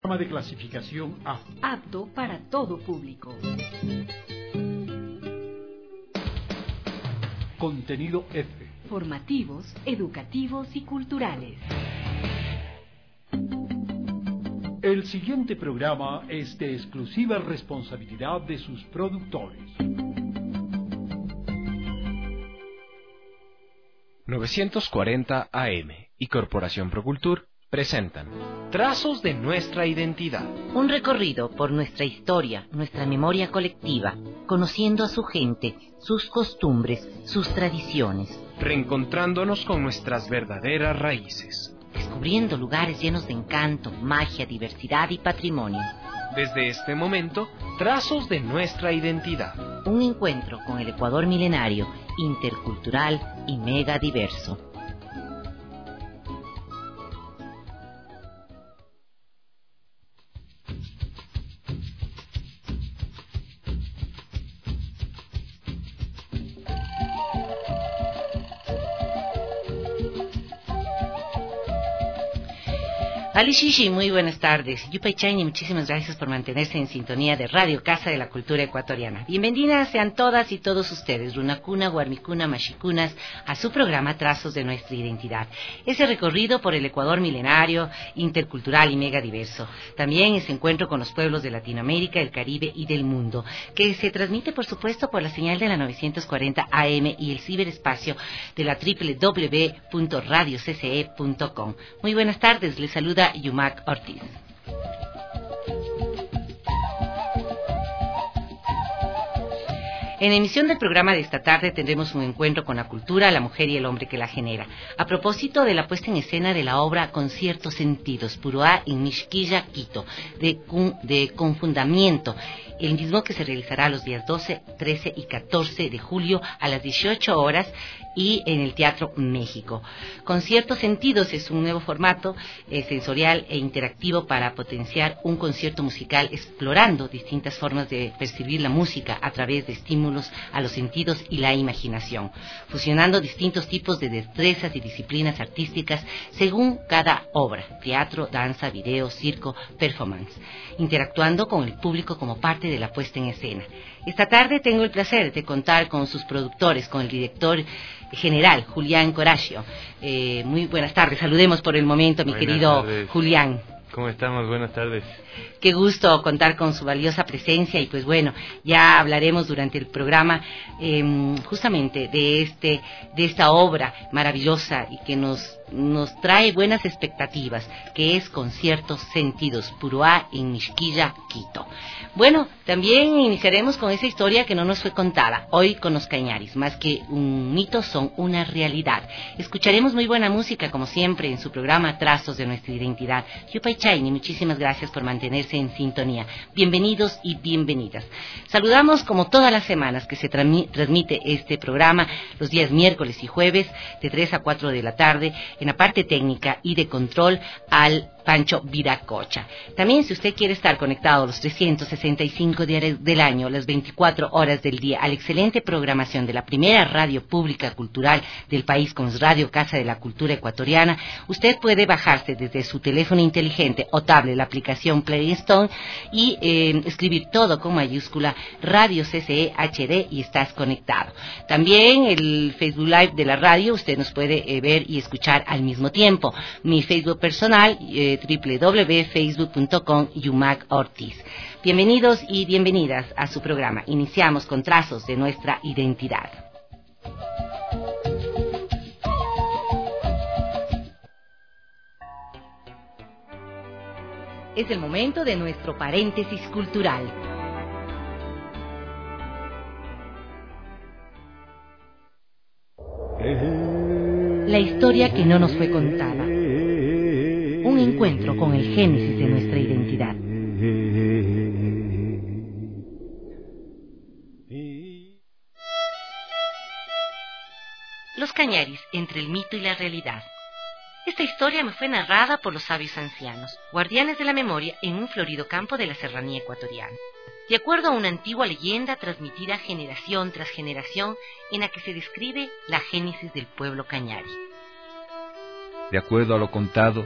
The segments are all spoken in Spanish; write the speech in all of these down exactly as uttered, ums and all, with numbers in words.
De clasificación A. Apto para todo público. Contenido F. Formativos, educativos y culturales. El siguiente programa es de exclusiva responsabilidad de sus productores. novecientos cuarenta A M y Corporación Procultur presentan Trazos de nuestra identidad. Un recorrido por nuestra historia, nuestra memoria colectiva, conociendo a su gente, sus costumbres, sus tradiciones. Reencontrándonos con nuestras verdaderas raíces. Descubriendo lugares llenos de encanto, magia, diversidad y patrimonio. Desde este momento, Trazos de nuestra identidad. Un encuentro con el Ecuador milenario, intercultural y mega diverso. Ali Shishi, muy buenas tardes. Yupay Chayni, muchísimas gracias por mantenerse en sintonía de Radio Casa de la Cultura Ecuatoriana. Bienvenidas sean todas y todos ustedes, Runacuna, Guarmicuna, Machicunas, a su programa Trazos de Nuestra Identidad. Ese recorrido por el Ecuador milenario, intercultural y mega diverso. También ese encuentro con los pueblos de Latinoamérica, el Caribe y del mundo, que se transmite, por supuesto, por la señal de la novecientos cuarenta A M y el ciberespacio de la doble u doble u doble u punto radio c c e punto com. Muy buenas tardes, les saluda Yumak Ortiz. En la emisión del programa de esta tarde tendremos un encuentro con la cultura, la mujer y el hombre que la genera. A propósito de la puesta en escena de la obra Con ciertos sentidos, Puruá en Mixquilla, Quito, de, de Confundamiento, el mismo que se realizará los días doce, trece y catorce de julio a las dieciocho horas y en el Teatro México. Con ciertos sentidos es un nuevo formato eh, sensorial e interactivo para potenciar un concierto musical explorando distintas formas de percibir la música a través de estímulos a los sentidos y la imaginación, fusionando distintos tipos de destrezas y disciplinas artísticas según cada obra: teatro, danza, video, circo, performance, interactuando con el público como parte de la puesta en escena. Esta tarde tengo el placer de contar con sus productores, con el director general, Julián Coracio. Eh, muy buenas tardes, saludemos por el momento, mi buenas querido tardes. Julián. ¿Cómo estamos? Buenas tardes. Qué gusto contar con su valiosa presencia y pues bueno, ya hablaremos durante el programa eh, justamente de este de esta obra maravillosa y que nos nos trae buenas expectativas, que es Con ciertos sentidos, Puruá en Mixquilla, Quito. Bueno, también iniciaremos con esa historia que no nos fue contada hoy con los Cañaris, más que un mito, son una realidad. Escucharemos muy buena música, como siempre, en su programa Trazos de Nuestra Identidad. Yupay Chayni, muchísimas gracias por mantenerse en sintonía. Bienvenidos y bienvenidas. Saludamos, como todas las semanas que se transmite este programa, los días miércoles y jueves, de tres a cuatro de la tarde, en la parte técnica y de control al Pancho Viracocha. También, si usted quiere estar conectado los trescientos sesenta y cinco días del año, las veinticuatro horas del día, a la excelente programación de la primera radio pública cultural del país, como es Radio Casa de la Cultura Ecuatoriana, usted puede bajarse desde su teléfono inteligente o tablet la aplicación Play Store y eh, escribir todo con mayúscula Radio C C E H D y estás conectado. También el Facebook Live de la radio, usted nos puede eh, ver y escuchar al mismo tiempo. Mi Facebook personal, eh, doble u doble u doble u punto facebook punto com Yumak Ortiz. Bienvenidos y bienvenidas a su programa. Iniciamos con Trazos de Nuestra Identidad. Es el momento de nuestro paréntesis cultural. La historia que no nos fue contada. Un encuentro con el génesis de nuestra identidad. Los Cañaris, entre el mito y la realidad. Esta historia me fue narrada por los sabios ancianos, guardianes de la memoria en un florido campo de la serranía ecuatoriana, de acuerdo a una antigua leyenda transmitida generación tras generación en la que se describe la génesis del pueblo cañari. De acuerdo a lo contado,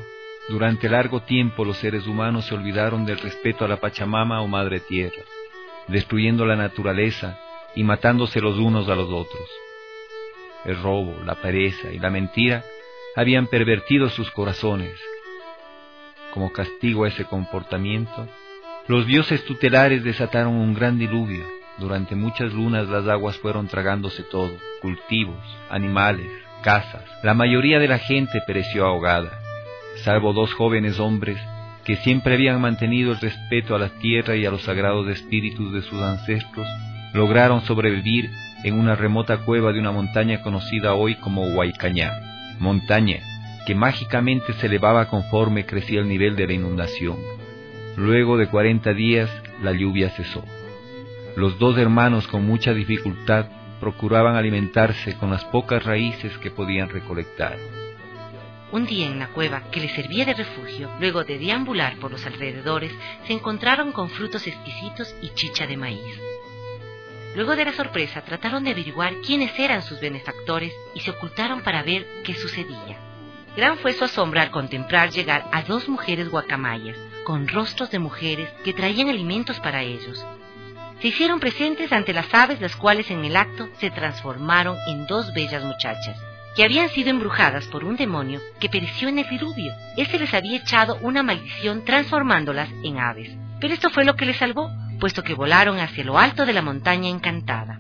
Durante largo tiempo los seres humanos se olvidaron del respeto a la Pachamama o Madre Tierra, destruyendo la naturaleza y matándose los unos a los otros. El robo, la pereza y la mentira habían pervertido sus corazones. Como castigo a ese comportamiento, los dioses tutelares desataron un gran diluvio. Durante muchas lunas las aguas fueron tragándose todo, cultivos, animales, casas. La mayoría de la gente pereció ahogada, salvo dos jóvenes hombres que siempre habían mantenido el respeto a la tierra y a los sagrados espíritus de sus ancestros. Lograron sobrevivir en una remota cueva de una montaña conocida hoy como Huaycañá, montaña que mágicamente se elevaba conforme crecía el nivel de la inundación. Luego de cuarenta días, la lluvia cesó. Los dos hermanos, con mucha dificultad, procuraban alimentarse con las pocas raíces que podían recolectar. Un día en la cueva, que les servía de refugio, luego de deambular por los alrededores, se encontraron con frutos exquisitos y chicha de maíz. Luego de la sorpresa, trataron de averiguar quiénes eran sus benefactores y se ocultaron para ver qué sucedía. Gran fue su asombro al contemplar llegar a dos mujeres guacamayas, con rostros de mujeres que traían alimentos para ellos. Se hicieron presentes ante las aves, las cuales en el acto se transformaron en dos bellas muchachas, que habían sido embrujadas por un demonio que pereció en el diluvio. Este les había echado una maldición transformándolas en aves. Pero esto fue lo que les salvó, puesto que volaron hacia lo alto de la montaña encantada.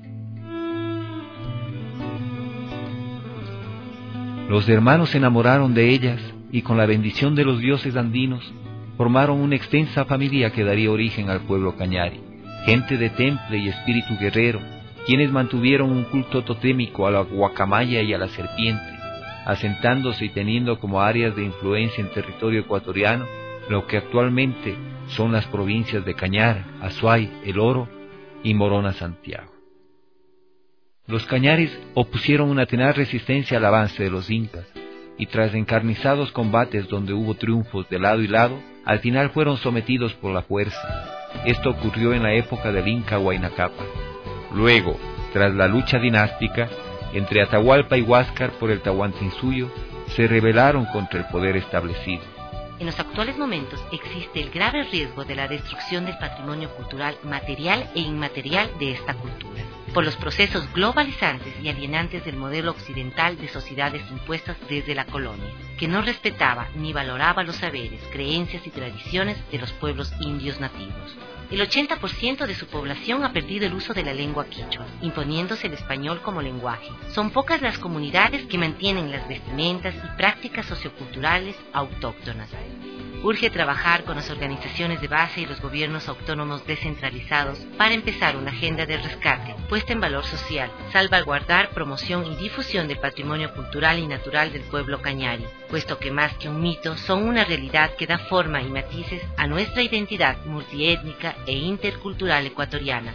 Los hermanos se enamoraron de ellas y con la bendición de los dioses andinos formaron una extensa familia que daría origen al pueblo cañari, gente de temple y espíritu guerrero, quienes mantuvieron un culto totémico a la guacamaya y a la serpiente, asentándose y teniendo como áreas de influencia en territorio ecuatoriano lo que actualmente son las provincias de Cañar, Azuay, El Oro y Morona Santiago. Los cañaris opusieron una tenaz resistencia al avance de los incas, y tras encarnizados combates donde hubo triunfos de lado y lado, al final fueron sometidos por la fuerza. Esto ocurrió en la época del Inca Huayna Cápac. Luego, tras la lucha dinástica entre Atahualpa y Huáscar por el Tahuantinsuyo, se rebelaron contra el poder establecido. En los actuales momentos existe el grave riesgo de la destrucción del patrimonio cultural material e inmaterial de esta cultura, por los procesos globalizantes y alienantes del modelo occidental de sociedades impuestas desde la colonia, que no respetaba ni valoraba los saberes, creencias y tradiciones de los pueblos indios nativos. El ochenta por ciento de su población ha perdido el uso de la lengua quichua, imponiéndose el español como lenguaje. Son pocas las comunidades que mantienen las vestimentas y prácticas socioculturales autóctonas. Urge trabajar con las organizaciones de base y los gobiernos autónomos descentralizados para empezar una agenda de rescate, puesta en valor social, salvaguardar, promoción y difusión del patrimonio cultural y natural del pueblo cañari, puesto que más que un mito son una realidad que da forma y matices a nuestra identidad multiétnica e intercultural ecuatoriana.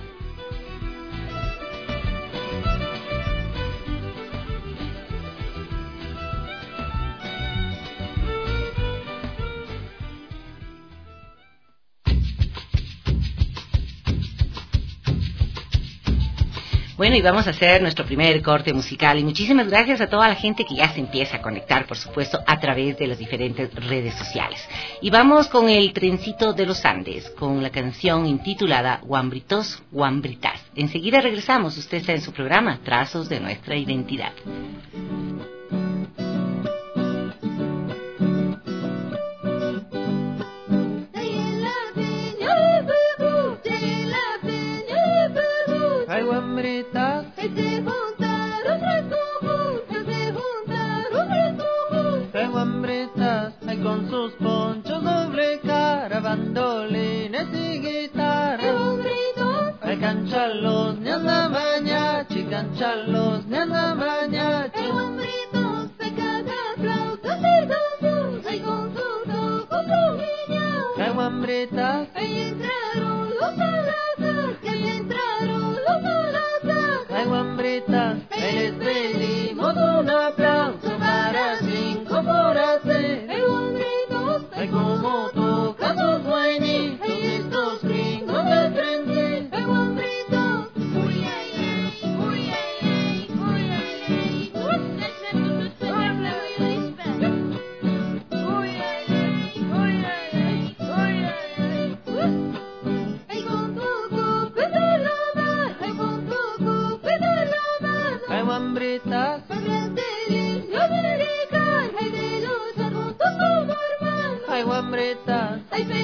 Bueno, y vamos a hacer nuestro primer corte musical y muchísimas gracias a toda la gente que ya se empieza a conectar, por supuesto, a través de las diferentes redes sociales. Y vamos con el Trencito de los Andes, con la canción intitulada Huambritos, Huambritas. Enseguida regresamos, usted está en su programa Trazos de Nuestra Identidad. Ay, guambritas, se juntaron tres conjuntos, se juntaron tres conjuntos. Ay, guambritas, ay, con sus ponchos doble cara, bandolines y guitarra. Ay, guambritos, ay, canchalos, ni anda mañachi, canchalos, ni anda mañachi. Ay, guambritos, ay, cada flauta se conjunta, ay, con sus ojos rubiñados. Ay, guambritas, ay, entraron los alazas, ay, entraron los alazas. Ay, guambritas, ay, les pedimos un aplauso para cinco por hacer. Ay, guambritos, ay, como tocan sus buenitos estos gringos del frente. Ay, guambritos, uy, ay, ay, uy, ay, ay, uy, ay, ay, uy, ay, ay, uy, ay, ay.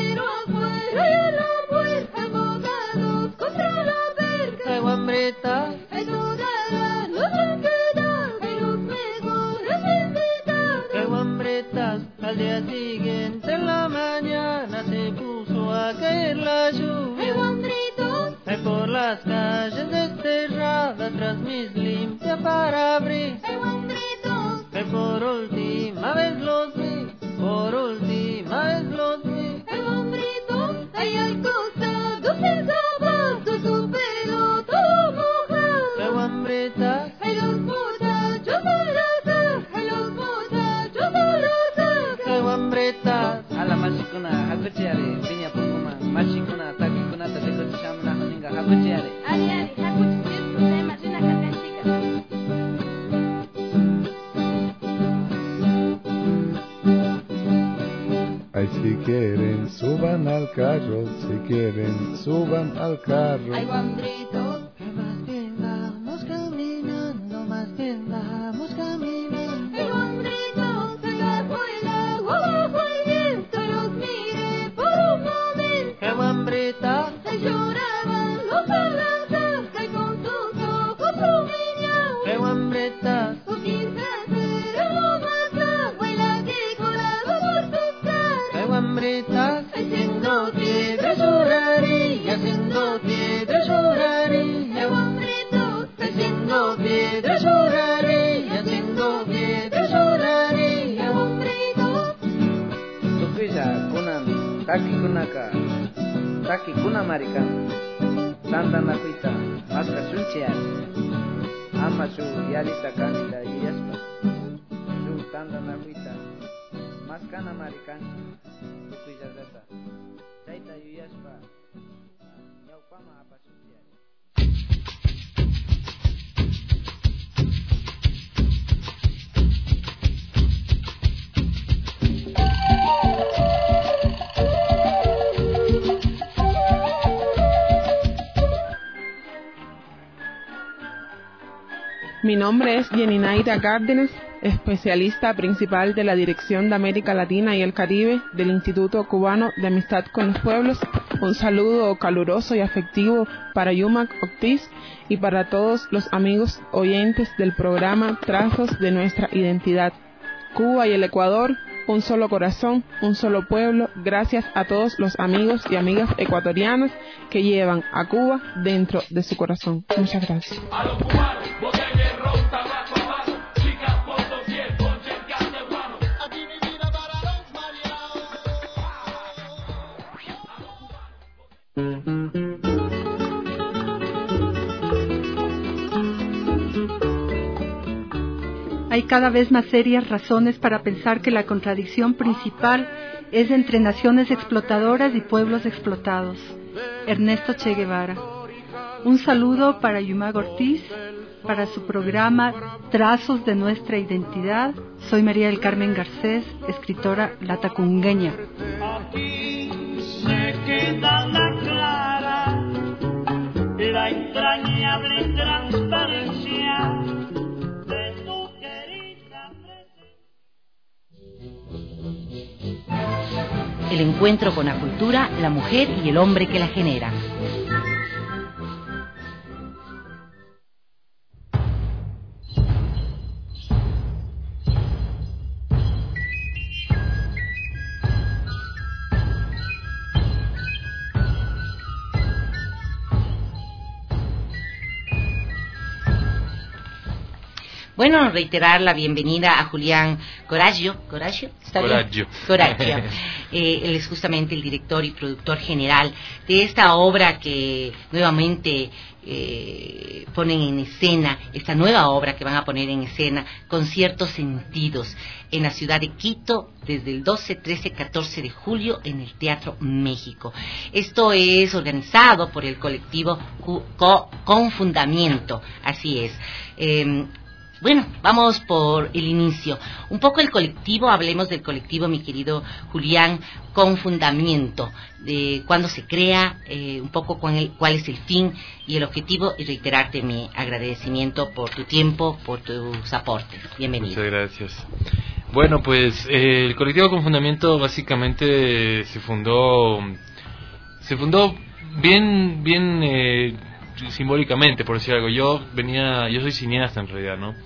pero afuera y en la puerta abogados contra la verga. Hay guambretas, hay toda la tranquilidad, hay los mejores invitados. hay guambretas, al día siguiente en la mañana se puso a caer la Hay lluvia. guambritos, Hay por las calles desterradas tras mis limpias para abrir. hay guambritos, Hay por última vez los vi, por última vez los vi. hay guambritos, hay al costado sin zapatos, su pelo todo mojado. Hay guambretas, Hay los muchachos de la caja, hay los muchachos de la caja. hay guambretas. ala machikuna hakuchiare piña pukuma machikuna takikuna tatekuchi shamna haninga hakuchiare Ari, Ari, Hakuchi, si es problema, soy una cantanchica. Ay, si quieren, suban al carro, si quieren, suban al carro. Hay guambritos, Más bien vamos caminando, más bien vamos caminando. hay guambritos, hay bajo el agua, bajo el viento, y los miré por un momento. Hay guambretas, Ay, lloraban los alanzas, ay, con sus ojos rumiñados. hay guambretas, Su quince era más agua, y la que colaba por sus caras. hay guambretas. Haciendo Piedra lloraría, haciendo piedra lloraría. hay guambritos, Haciendo piedra lloraría, haciendo piedra lloraría. hay guambritos. tukilla kunan takikunaka takikuna marikan tantanakuita maska sunchiare ama su yalita kanita yuyaspa su tantanakuita maskana marikan tukilla data chayta yuyaspa ñawpama apasunchiare. Mi nombre es Yeninaida Cárdenas, especialista principal de la Dirección de América Latina y el Caribe del Instituto Cubano de Amistad con los Pueblos. Un saludo caluroso y afectivo para Yumak Ortiz y para todos los amigos oyentes del programa Trazos de Nuestra Identidad. Cuba y el Ecuador, un solo corazón, un solo pueblo, gracias a todos los amigos y amigas ecuatorianas que llevan a Cuba dentro de su corazón. Muchas gracias. A los cubanos, botella de ron, tabaco, tabaco, chicas por doquier, ponche en castellano. Aquí mi vida para los Hay cada vez más serias razones para pensar que la contradicción principal es entre naciones explotadoras y pueblos explotados. Ernesto Che Guevara. Un saludo para Yumak Ortiz, para su programa Trazos de Nuestra Identidad. Soy María del Carmen Garcés, escritora latacungueña. Aquí se queda la clara, la entrañable transparencia de tu querida presencia. El encuentro con la cultura, la mujer y el hombre que la genera. Bueno, reiterar la bienvenida a Julián Coraggio. ¿Coraggio? ¿Está bien? Coraggio. Coraggio. Eh, él es justamente el director y productor general de esta obra que nuevamente eh, ponen en escena, esta nueva obra que van a poner en escena, Conciertos Sentidos, en la ciudad de Quito, desde el doce, trece, catorce de julio en el Teatro México. Esto es organizado por el colectivo Co- Con Fundamento, así es. Eh, Bueno, vamos por el inicio. Un poco el colectivo, hablemos del colectivo, mi querido Julián, Con Fundamento, de cuándo se crea, eh, un poco cuál, el, cuál es el fin y el objetivo, y reiterarte mi agradecimiento por tu tiempo, por tus aportes. Bienvenido. Muchas gracias. Bueno, pues eh, el colectivo Con Fundamento básicamente se fundó, se fundó bien, bien eh, simbólicamente, por decir algo. Yo venía, yo soy cineasta en realidad, ¿no?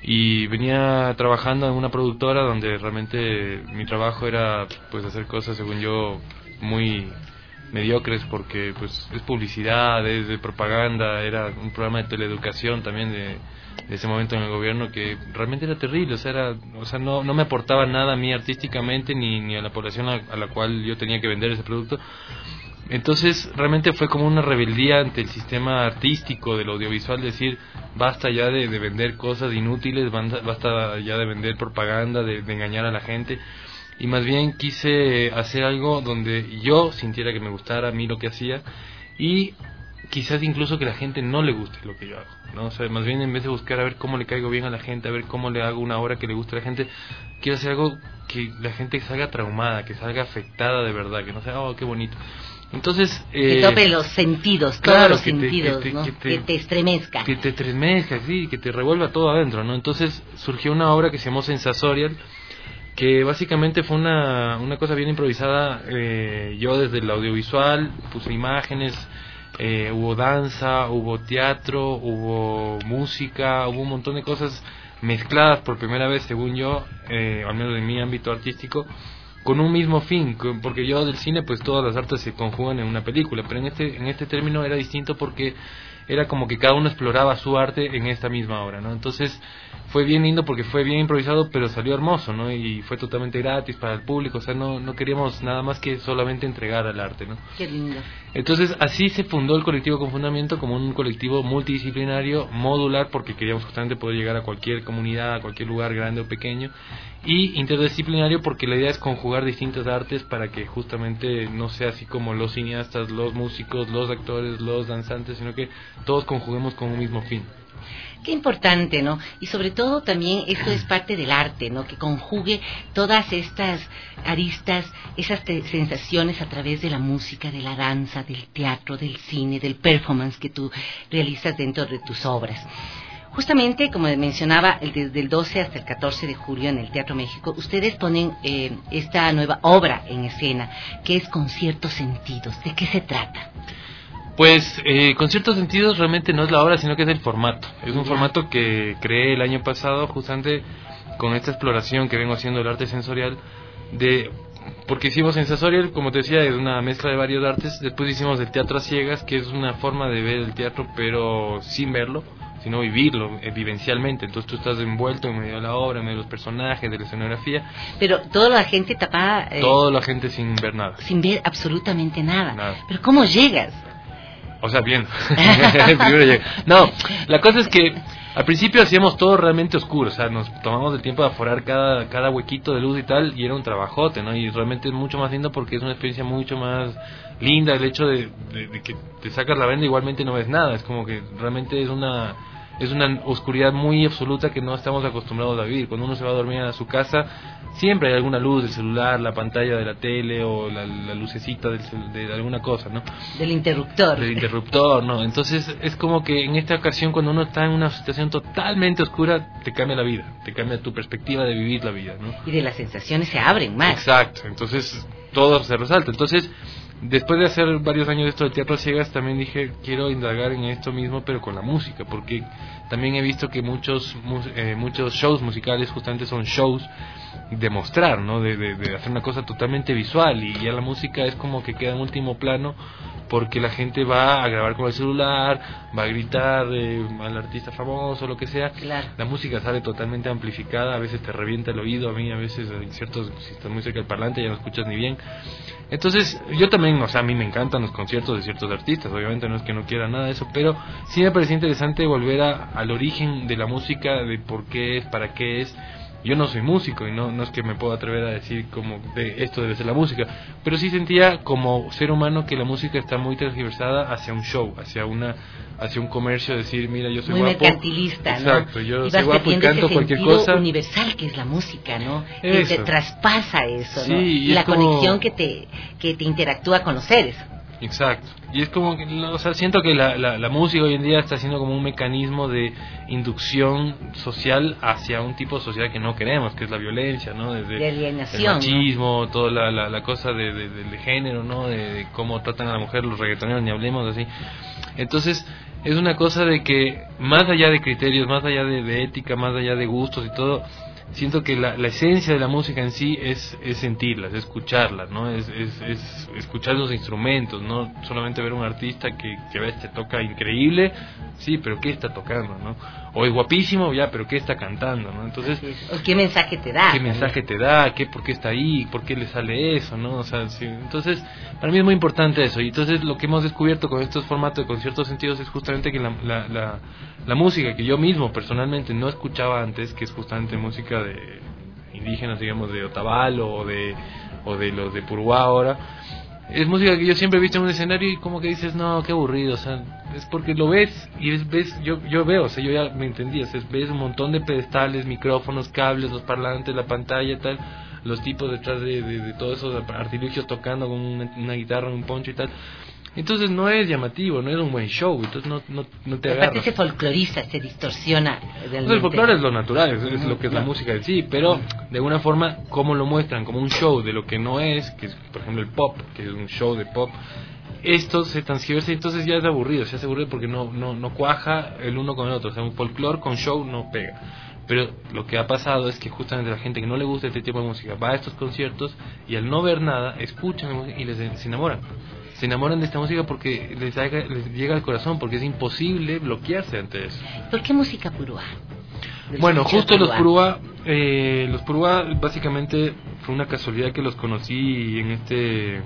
Y venía trabajando en una productora donde realmente mi trabajo era, pues, hacer cosas, según yo, muy mediocres, porque pues es publicidad, es de propaganda, era un programa de teleeducación también de, de ese momento en el gobierno que realmente era terrible, o sea, era, o sea no, no me aportaba nada a mí artísticamente ni, ni a la población a, a la cual yo tenía que vender ese producto. Entonces realmente fue como una rebeldía ante el sistema artístico del audiovisual, decir basta ya de, de vender cosas inútiles, basta ya de vender propaganda, de, de engañar a la gente. Y más bien quise hacer algo donde yo sintiera que me gustara a mí lo que hacía y quizás incluso que la gente no le guste lo que yo hago, ¿no? O sea, más bien en vez de buscar a ver cómo le caigo bien a la gente, a ver cómo le hago una obra que le guste a la gente, quiero hacer algo que la gente salga traumada, que salga afectada de verdad, que no sea, oh, qué bonito. Entonces... Eh, que tope los sentidos, claro, todos los que te, sentidos, que te, ¿no? Que te, que te estremezca. Que te estremezca, sí, que te revuelva todo adentro, ¿no? Entonces surgió una obra que se llamó Sensasorial, que básicamente fue una, una cosa bien improvisada. Eh, yo desde el audiovisual puse imágenes, eh, hubo danza, hubo teatro, hubo música, hubo un montón de cosas mezcladas por primera vez, según yo, eh, al menos en mi ámbito artístico, con un mismo fin, porque yo del cine pues todas las artes se conjugan en una película, pero en este, en este término era distinto porque era como que cada uno exploraba su arte en esta misma obra, ¿no? Entonces fue bien lindo porque fue bien improvisado, pero salió hermoso, ¿no? Y fue totalmente gratis para el público, o sea, no, no queríamos nada más que solamente entregar al arte, ¿no? Qué lindo. Entonces así se fundó el colectivo Con Fundamento como un colectivo multidisciplinario, modular, porque queríamos justamente poder llegar a cualquier comunidad, a cualquier lugar grande o pequeño, y interdisciplinario porque la idea es conjugar distintas artes para que justamente no sea así como los cineastas, los músicos, los actores, los danzantes, sino que todos conjuguemos con un mismo fin. Qué importante, ¿no? Y sobre todo también esto es parte del arte, ¿no? Que conjugue todas estas aristas, esas te- sensaciones a través de la música, de la danza, del teatro, del cine, del performance que tú realizas dentro de tus obras. Justamente, como mencionaba, desde el doce hasta el catorce de julio en el Teatro México, ustedes ponen eh, esta nueva obra en escena, que es Con Ciertos Sentidos. ¿De qué se trata? Pues, eh, Con Ciertos Sentidos realmente no es la obra, sino que es el formato. Es un formato que creé el año pasado, justamente con esta exploración que vengo haciendo del arte sensorial, de porque hicimos Sensasorial, como te decía, es una mezcla de varios artes. Después hicimos el teatro a ciegas, que es una forma de ver el teatro, pero sin verlo, sino vivirlo eh, vivencialmente. Entonces tú estás envuelto en medio de la obra, en medio de los personajes, de la escenografía. Pero toda la gente tapada... Eh, toda la gente sin ver nada. Sin ver absolutamente nada. nada. Pero ¿cómo llegas? O sea, bien. Primero llega. No, la cosa es que al principio hacíamos todo realmente oscuro, o sea, nos tomamos el tiempo de aforar cada, cada huequito de luz y tal, y era un trabajote, ¿no? Y realmente es mucho más lindo porque es una experiencia mucho más linda el hecho de, de, de que te sacas la venda y igualmente no ves nada, es como que realmente es una... es una oscuridad muy absoluta que no estamos acostumbrados a vivir. Cuando uno se va a dormir a su casa, siempre hay alguna luz del celular, la pantalla de la tele o la, la lucecita del cel- de alguna cosa, ¿no? Del interruptor. Del interruptor, ¿no? Entonces es como que en esta ocasión, cuando uno está en una situación totalmente oscura, te cambia la vida, te cambia tu perspectiva de vivir la vida, ¿no? Y de las sensaciones se abren más. Exacto, entonces todo se resalta. Entonces, después de hacer varios años de esto de teatro a ciegas, también dije, quiero indagar en esto mismo, pero con la música, porque también he visto que muchos eh, muchos shows musicales justamente son shows de mostrar, ¿no? De, de, de hacer una cosa totalmente visual, y ya la música es como que queda en último plano, porque la gente va a grabar con el celular, va a gritar eh, al artista famoso, lo que sea. Claro. La música sale totalmente amplificada, a veces te revienta el oído, a mí a veces en ciertos, si estás muy cerca del parlante ya no escuchas ni bien. Entonces yo también, o sea, a mí me encantan los conciertos de ciertos artistas, obviamente no es que no quiera nada de eso, pero sí me parece interesante volver a, al origen de la música, de por qué es, para qué es. Yo no soy músico y no, no es que me pueda atrever a decir como de esto debe ser la música, pero sí sentía como ser humano que la música está muy transversada hacia un show, hacia una hacia un comercio, decir, mira, yo soy muy guapo. mercantilista, ¿no? Exacto, yo y soy vas guapo y perdiendo canto ese cualquier sentido cosa. universal que es la música, ¿no? Que Eso. te traspasa eso, Sí, ¿no? y Y la es como- conexión que te que te interactúa con los seres. Exacto. Y es como que, o sea, siento que la, la, la música hoy en día está siendo como un mecanismo de inducción social hacia un tipo de sociedad que no queremos, que es la violencia, ¿no? Desde de alienación, el machismo, ¿no? Toda la, la, la cosa de, de, de, de género, ¿no? De, de cómo tratan a la mujer los reggaetoneros, ni hablemos así. Entonces, es una cosa de que, más allá de criterios, más allá de, de ética, más allá de gustos y todo, siento que la, la esencia de la música en sí es, es sentirla, es escucharla, ¿no? Es, es, es escuchar los instrumentos, no solamente ver un artista que, que ves, te toca increíble, sí, pero ¿qué está tocando, no? O es guapísimo, ya, pero ¿qué está cantando, no? Entonces, o ¿qué mensaje te da? ¿Qué mensaje te da? ¿Qué, por qué está ahí? ¿Por qué le sale eso, no? O sea, sí, entonces, para mí es muy importante eso. Y entonces lo que hemos descubierto con estos formatos de conciertos sentidos es justamente que la, la, la, la música que yo mismo personalmente no escuchaba antes, que es justamente música de indígenas, digamos, de Otavalo o de, o de los de Puruá ahora, es música que yo siempre he visto en un escenario y como que dices, no, qué aburrido, o sea, es porque lo ves y ves, ves yo yo veo, o sea, yo ya me entendí, o sea, ves un montón de pedestales, micrófonos, cables, los parlantes, la pantalla y tal, los tipos detrás de, de, de todos esos artilugios tocando con una, una guitarra, un poncho y tal. Entonces no es llamativo, no es un buen show, entonces no, no, no te agarra. Aparte se folcloriza, se distorsiona. Realmente. El folclore es lo natural, es, es lo que es la música en sí, pero de alguna forma, como lo muestran como un show de lo que no es, que es por ejemplo el pop, que es un show de pop, esto se transgiversa y entonces ya es aburrido, se hace aburrido porque no, no, no cuaja el uno con el otro, o sea, un folclore con show no pega. Pero lo que ha pasado es que justamente la gente que no le gusta este tipo de música va a estos conciertos y al no ver nada, escuchan y les, se enamoran. Se enamoran de esta música porque les, haga, les llega al corazón, porque es imposible bloquearse ante eso. ¿Por qué música Puruá? Bueno, justo los Puruá, eh, los Puruá básicamente fue una casualidad que los conocí en este,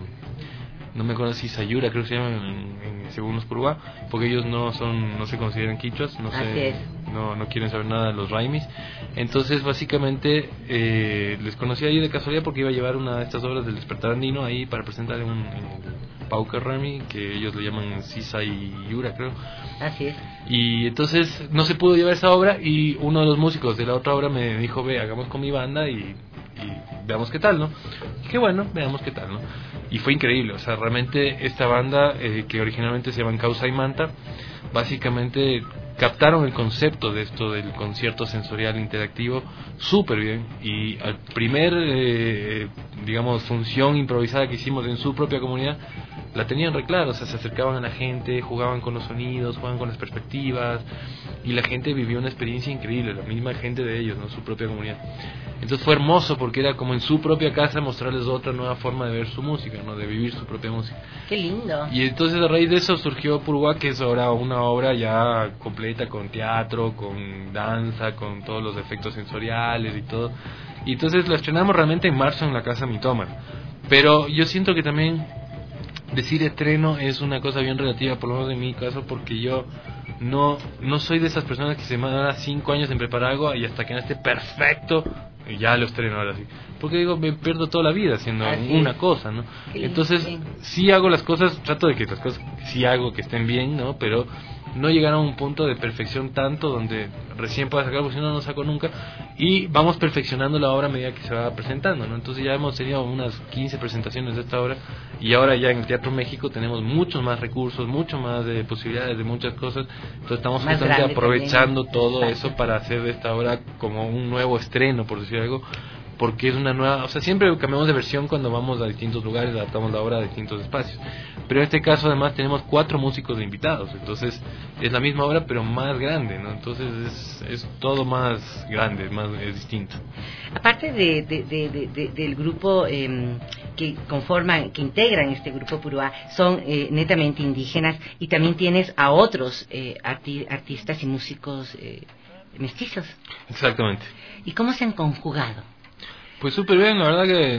no me acuerdo si Sayura, creo que se llama, en, en, según los Puruá, porque ellos no son, no se consideran quichuas, no se, no, no quieren saber nada de los raimis. Entonces básicamente eh, les conocí ahí de casualidad porque iba a llevar una de estas obras del Despertar Andino ahí para presentar en, un, en Pauca Rami, que ellos le llaman Sisa y Yura, creo. Así es. Y entonces no se pudo llevar esa obra y uno de los músicos de la otra obra me dijo, ve, hagamos con mi banda y, y veamos qué tal, ¿no? Y qué bueno, veamos qué tal, ¿no? Y fue increíble, o sea, realmente esta banda, eh, que originalmente se llama Causa y Manta, básicamente captaron el concepto de esto del concierto sensorial interactivo súper bien, y al primer eh, digamos función improvisada que hicimos en su propia comunidad la tenían re claro, o sea, se acercaban a la gente, jugaban con los sonidos, jugaban con las perspectivas y la gente vivió una experiencia increíble, la misma gente de ellos, no, su propia comunidad. Entonces fue hermoso porque era como en su propia casa mostrarles otra nueva forma de ver su música, no, de vivir su propia música. Qué lindo. Y entonces a raíz de eso surgió Puruá, que es ahora una obra ya completa con teatro, con danza, con todos los efectos sensoriales y todo. Y entonces la estrenamos realmente en marzo en la Casa Mitómano. Pero yo siento que también decir estreno es una cosa bien relativa, por lo menos en mi caso, porque yo no no soy de esas personas que se me dan cinco años en preparar algo y hasta que no esté perfecto ya lo estreno ahora sí, porque digo, me pierdo toda la vida haciendo Así una es. cosa, ¿no? Sí, entonces sí. sí hago las cosas, trato de que las cosas sí hago que estén bien, ¿no? Pero no llegar a un punto de perfección tanto donde recién pueda sacar, porque si no no saco nunca, y vamos perfeccionando la obra a medida que se va presentando, ¿no? Entonces ya hemos tenido unas quince presentaciones de esta obra y ahora ya en el Teatro México tenemos muchos más recursos, mucho más de posibilidades de muchas cosas, entonces estamos más justamente aprovechando también. todo Exacto. eso para hacer de esta obra como un nuevo estreno, por decir algo, porque es una nueva, o sea, siempre cambiamos de versión cuando vamos a distintos lugares, adaptamos la obra a distintos espacios, pero en este caso además tenemos cuatro músicos de invitados, entonces es la misma obra pero más grande, ¿no? Entonces es, es todo más grande, más es distinto. Aparte de, de, de, de, de del grupo eh, que conforman, que integran este grupo Puruá, son eh, netamente indígenas, y también tienes a otros eh, arti artistas y músicos eh, mestizos. Exactamente. ¿Y cómo se han conjugado? Pues súper bien, la verdad que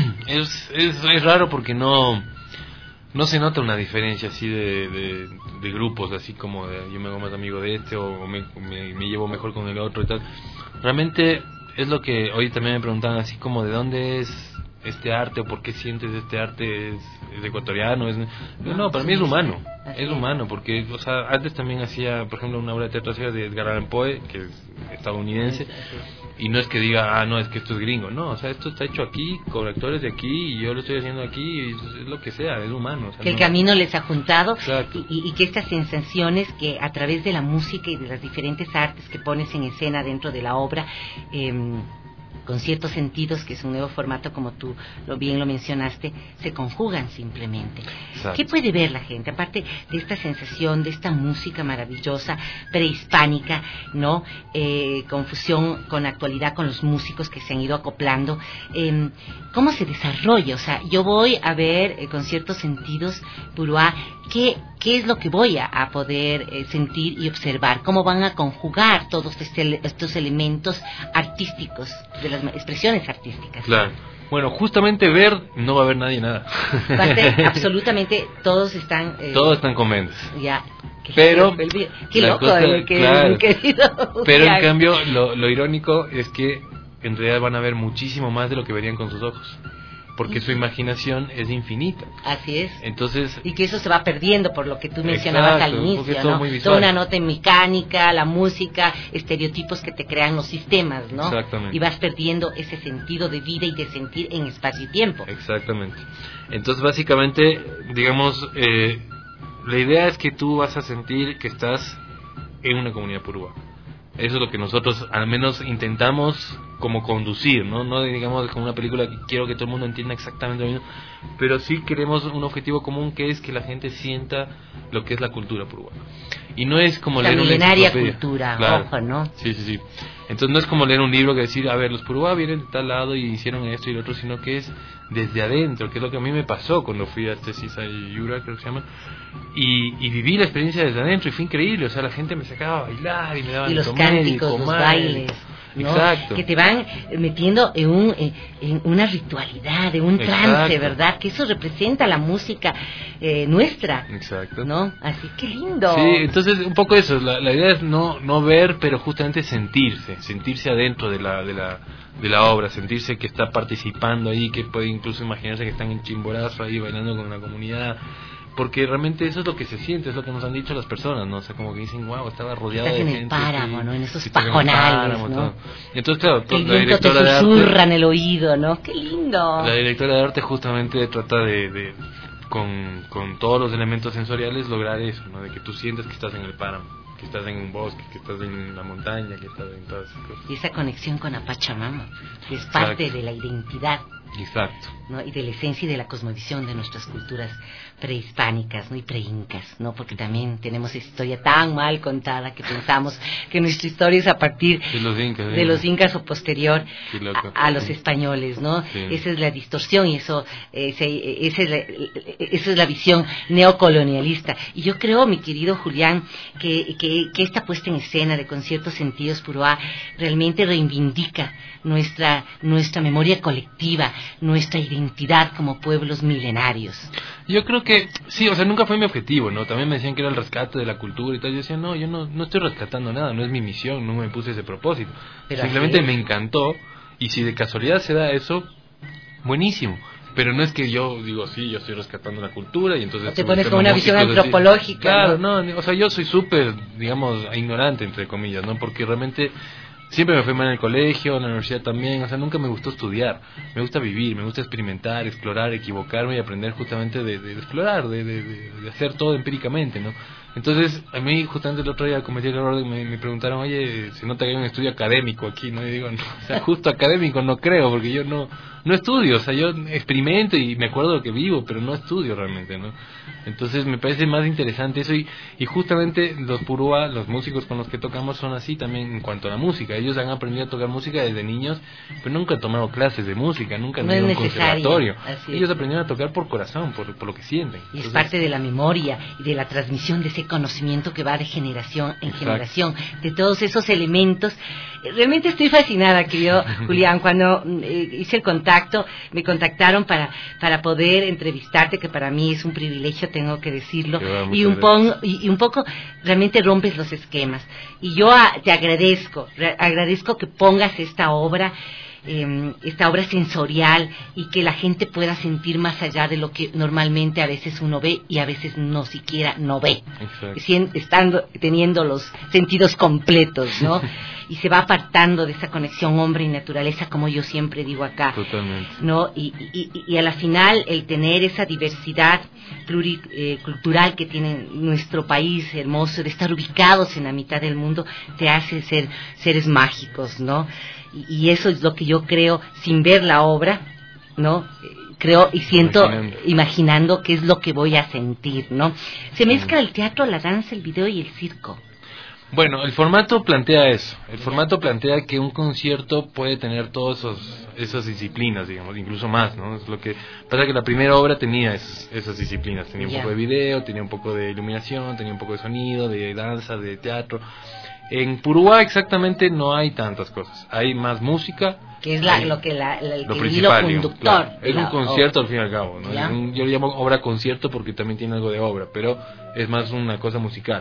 es, es, es raro porque no no se nota una diferencia así de, de, de grupos, así como de, yo me hago más amigo de este o me, me, me llevo mejor con el otro y tal. Realmente es lo que hoy también me preguntaban, así como de dónde es este arte o por qué sientes este arte, es, es ecuatoriano, es no, para mí es humano, es humano, porque o sea, antes también hacía, por ejemplo, una obra de teatro de Edgar Allan Poe, que es estadounidense, Y no es que diga, ah, no, es que esto es gringo. No, o sea, esto está hecho aquí, con actores de aquí, y yo lo estoy haciendo aquí, y es lo que sea, es humano. O sea, que el no... camino les ha juntado Exacto. y, y que estas sensaciones que a través de la música y de las diferentes artes que pones en escena dentro de la obra, eh, con ciertos sentidos, que es un nuevo formato, como tú lo bien lo mencionaste, se conjugan simplemente. Exacto. ¿Qué puede ver la gente? Aparte de esta sensación, de esta música maravillosa, prehispánica, ¿no? Eh, confusión con la actualidad, con los músicos que se han ido acoplando. Eh, ¿Cómo se desarrolla? O sea, yo voy a ver eh, con ciertos sentidos, Puruá, ¿qué, qué es lo que voy a, a poder eh, sentir y observar? ¿Cómo van a conjugar todos este, estos elementos artísticos, de las expresiones artísticas? Claro. Bueno, justamente ver, no va a haber nadie nada. Parte, absolutamente todos están... Eh, todos están conventos. Ya. Pero... Qué, qué loco, cosa, eh, qué, claro, querido. Pero en cambio, lo, lo irónico es que en realidad van a ver muchísimo más de lo que verían con sus ojos. Porque su imaginación es infinita. Así es. Entonces, y que eso se va perdiendo por lo que tú mencionabas exacto, al inicio, todo ¿no? muy visual. Toda una nota en mecánica, la música, estereotipos que te crean los sistemas, ¿no? Exactamente. Y vas perdiendo ese sentido de vida y de sentir en espacio y tiempo. Exactamente. Entonces, básicamente, digamos, eh, la idea es que tú vas a sentir que estás en una comunidad purúa. Eso es lo que nosotros al menos intentamos como conducir, ¿no? No digamos como una película que quiero que todo el mundo entienda exactamente lo mismo, pero sí queremos un objetivo común, que es que la gente sienta lo que es la cultura purúa. Y no es como la leer una milenaria enciclopedia. cultura, Claro. ojo, ¿no? Sí, sí, sí. Entonces no es como leer un libro que decir, a ver, los purúa vienen de tal lado y hicieron esto y lo otro, sino que es desde adentro, que es lo que a mí me pasó cuando fui a este Sisa y Yura, creo que se llama, y, y viví la experiencia desde adentro y fue increíble. O sea, la gente me sacaba a bailar y me daban Y los comer, cánticos, y los comer. bailes, ¿no? Exacto. Que te van metiendo en, un, en, en una ritualidad, en un trance, Exacto. ¿verdad? Que eso representa la música eh, nuestra. Exacto. ¿No? Así que lindo. Sí, entonces un poco eso, la, la idea es no no ver, pero justamente sentirse, sentirse adentro de la de la de la obra, sentirse que está participando ahí, que puede incluso imaginarse que están en Chimborazo ahí bailando con la comunidad, porque realmente eso es lo que se siente, es lo que nos han dicho las personas, ¿no? O sea, como que dicen, wow, estaba rodeado Estás de en gente. el páramo, sí, ¿no? En esos sí, estás en el pajonales, páramo, ¿no? todo. Y entonces, claro, Que el la viento te directora de susurra arte, en el oído, ¿no? ¡Qué lindo! la directora de arte justamente trata de, de con, con todos los elementos sensoriales lograr eso, ¿no? De que tú sientes que estás en el páramo, que estás en un bosque, que estás en la montaña, que estás en todas esas cosas. Y esa conexión con la Pachamama, que es parte Exacto. de la identidad, Exacto. ¿no? Y de la esencia y de la cosmovisión de nuestras culturas prehispánicas, ¿no? Y preincas, ¿no? Porque también tenemos esa historia tan mal contada que pensamos que nuestra historia es a partir De los incas. de los incas o posterior Qué loco. a, a los españoles, ¿no? Sí. Esa es la distorsión y eso, ese, esa, es la, esa es la visión neocolonialista. Y yo creo, mi querido Julián, que, que, que esta puesta en escena de Conciertos Sentidos Puruá realmente reivindica nuestra, nuestra memoria colectiva, nuestra identidad como pueblos milenarios. Yo creo que, sí, o sea, nunca fue mi objetivo, ¿no? También me decían que era el rescate de la cultura y tal. Yo decía, no, yo no, no estoy rescatando nada, no es mi misión, no me puse ese propósito. Pero Simplemente así me es. encantó, y si de casualidad se da eso, buenísimo. Pero no es que yo digo, sí, yo estoy rescatando la cultura y entonces... O te un pones tema con una visión músico, así. antropológica, Claro, ¿no? no, o sea, yo soy súper, digamos, ignorante, entre comillas, ¿no? Porque realmente... Siempre me fue mal en el colegio, en la universidad también, o sea, nunca me gustó estudiar, me gusta vivir, me gusta experimentar, explorar, equivocarme y aprender justamente de, de, de explorar, de, de, de, de hacer todo empíricamente, ¿no? Entonces, a mí justamente el otro día cometí el error de me, me preguntaron, oye, se nota que hay un estudio académico aquí, ¿no? Y digo, no, o sea, justo académico no creo, porque yo no no estudio, o sea, yo experimento y me acuerdo de lo que vivo, pero no estudio realmente, ¿no? Entonces me parece más interesante eso y, y justamente los Purúa, los músicos con los que tocamos son así también en cuanto a la música. Ellos han aprendido a tocar música desde niños, pero nunca han tomado clases de música, nunca han No es ido a un necesario, conservatorio. así es. Ellos aprendieron a tocar por corazón, por, por lo que sienten. Y es Entonces, parte de la memoria y de la transmisión de ese conocimiento que va de generación en Exacto. generación, de todos esos elementos. Realmente estoy fascinada, querido Julián. Cuando eh, hice el contacto, me contactaron para para poder entrevistarte, que para mí es un privilegio, tengo que decirlo, Qué bueno, y un, muchas pon, y, y un poco realmente rompes los esquemas. Y yo a, te agradezco, re- agradezco que pongas esta obra eh, esta obra sensorial y que la gente pueda sentir más allá de lo que normalmente a veces uno ve y a veces no siquiera no ve. Exacto. Estando, teniendo los sentidos completos, ¿no? Y se va apartando de esa conexión hombre y naturaleza, como yo siempre digo acá. Totalmente. ¿No? Y, y, y a la final, el tener esa diversidad pluricultural eh, que tiene nuestro país hermoso, de estar ubicados en la mitad del mundo, te hace ser seres mágicos, ¿no? Y, y eso es lo que yo creo, sin ver la obra, ¿no? Creo y siento, imaginando. imaginando qué es lo que voy a sentir, ¿no? Se mezcla el teatro, la danza, el video y el circo. Bueno, el formato plantea eso. El formato plantea que un concierto puede tener todas esos, esas disciplinas, digamos, incluso más, ¿no? Es lo que pasa que la primera obra tenía esas, esas disciplinas. Tenía un yeah. poco de video, tenía un poco de iluminación, tenía un poco de sonido, de danza, de teatro. En Purúa exactamente no hay tantas cosas. Hay más música. Que es la, lo que la, la, el, lo el principal, hilo conductor. Claro, es la, un concierto oh. al fin y al cabo, ¿no? Yeah. Un, yo le llamo obra concierto porque también tiene algo de obra, pero es más una cosa musical.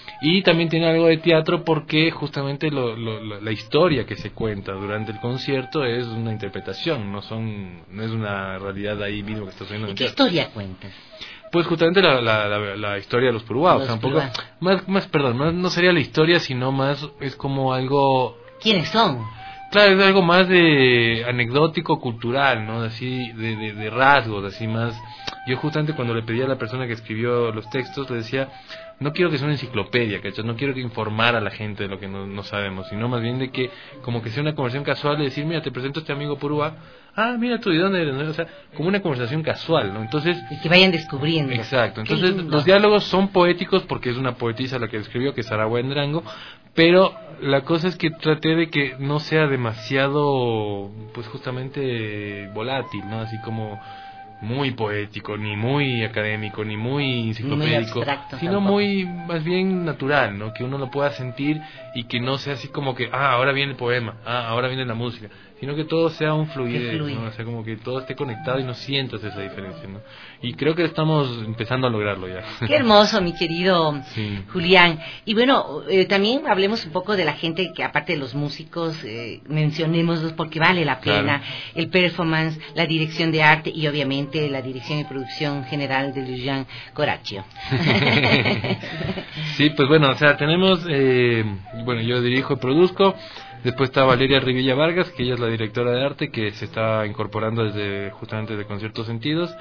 Y también tiene algo de teatro porque justamente lo, lo, la historia que se cuenta durante el concierto es una interpretación, no son no es una realidad ahí mismo que está sucediendo en el teatro. ¿Qué historia cuentas? Pues justamente la, la, la, la historia de los Purúa, o sea, un poco más, más, perdón, más, no sería la historia, sino más es como algo... ¿Quiénes son? Claro, es algo más de anecdótico, cultural, ¿no? Así, de, de, de rasgos, así más... Yo justamente cuando le pedí a la persona que escribió los textos, le decía, no quiero que sea una enciclopedia, ¿cachai? No quiero que informar a la gente de lo que no, no sabemos, sino más bien de que, como que sea una conversación casual de decir, mira, te presento a este amigo Purúa, ah, mira tú, ¿de dónde eres? O sea, como una conversación casual, ¿no? Entonces... Y que vayan descubriendo. Exacto, entonces los diálogos son poéticos porque es una poetisa la que escribió, que es Sara Buendrango, pero la cosa es que traté de que no sea demasiado, pues justamente volátil, ¿no? Así como muy poético, ni muy académico, ni muy enciclopédico, sino tampoco. Muy, más bien natural, ¿no? Que uno lo pueda sentir y que no sea así como que, ah, ahora viene el poema, ah, ahora viene la música, sino que todo sea un fluidez, ¿no? O sea, como que todo esté conectado y no sientas esa diferencia, ¿no? Y creo que estamos empezando a lograrlo ya. Qué hermoso, mi querido sí. Julián. Y bueno, eh, también hablemos un poco de la gente que, aparte de los músicos, eh, mencionémoslos porque vale la pena. Claro. El performance, la dirección de arte y obviamente la dirección y producción general de Lucian Coraccio. Sí, pues bueno, o sea, tenemos, eh, bueno, yo dirijo y produzco. Después está Valeria Rivilla Vargas, que ella es la directora de arte, que se está incorporando desde justamente de Conciertos Sentidos,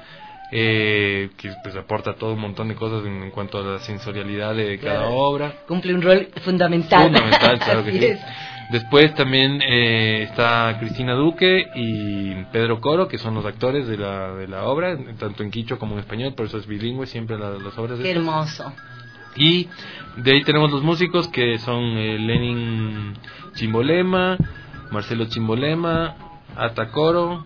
eh, que pues aporta todo un montón de cosas en, en cuanto a la sensorialidad de cada claro. obra. Cumple un rol fundamental. Fundamental, claro que sí. Es. Después también eh, está Cristina Duque y Pedro Coro, que son los actores de la, de la obra, tanto en quichua como en español, por eso es bilingüe siempre la, las obras. De Qué hermoso. Y de ahí tenemos los músicos que son eh, Lenin Chimbolema, Marcelo Chimbolema, Ata Coro,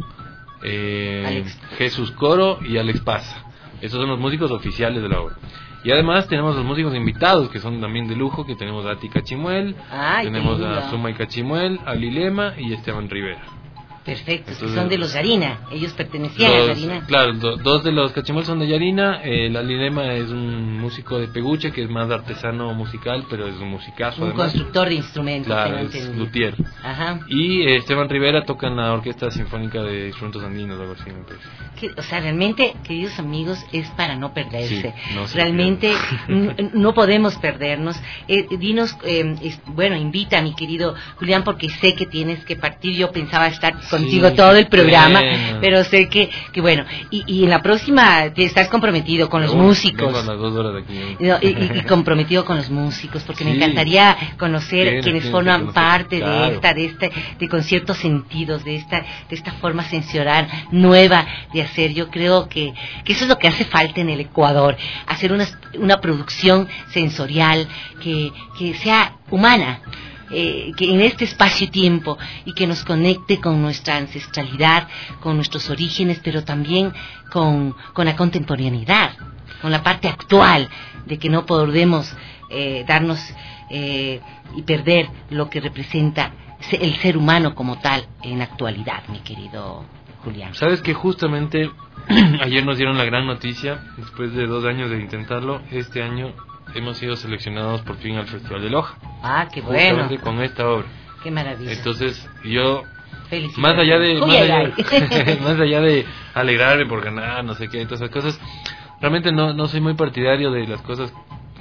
eh, Jesús Coro y Alex Paza. Esos son los músicos oficiales de la obra. Y además tenemos los músicos invitados que son también de lujo, que tenemos a Ati Cachimuel, Ay, tenemos a Sumay Cachimuel, a Lilema y Esteban Rivera. Perfecto, entonces, son de los Yarina, ellos pertenecían los, a Yarina. Claro, do, dos de los Cachimuel son de Yarina, eh, la Lilema es un músico de Peguche que es más artesano musical, pero es un musicazo. Un además. constructor de instrumentos. Claro, es luthier. Ajá. Y eh, Esteban Rivera toca en la Orquesta Sinfónica de Instrumentos Andinos, algo así, me parece. Que, o sea, realmente, queridos amigos, es para no perderse. Sí, no se realmente n- no podemos perdernos. Eh, dinos, eh, es, bueno, invita a mi querido Julián, porque sé que tienes que partir. Yo pensaba estar contigo sí, todo el programa, bueno. pero sé que, que bueno, y, y en la próxima te estás comprometido con los vengo, músicos. Vengo a las dos horas de aquí. No, y, y, y comprometido con los músicos, porque sí. me encantaría conocer Tiene, quienes tiene forman conocer, parte claro. de esta, de este, de conciertos sentidos, de esta, de esta forma sensorial nueva de hacer. Yo creo que, que eso es lo que hace falta en el Ecuador, hacer una, una producción sensorial que, que sea humana. Eh, que en este espacio-tiempo y que nos conecte con nuestra ancestralidad, con nuestros orígenes, pero también con, con la contemporaneidad, con la parte actual, de que no podemos eh, darnos eh, y perder lo que representa el ser humano como tal en la actualidad, mi querido Julián. Sabes que justamente ayer nos dieron la gran noticia, después de dos años de intentarlo, este año hemos sido seleccionados por fin al Festival de Loja. Ah, qué bueno. Con esta obra. Qué maravilla. Entonces, yo más allá de más allá, más allá de alegrarme por ganar, no sé qué, todas esas cosas, realmente no no soy muy partidario de las cosas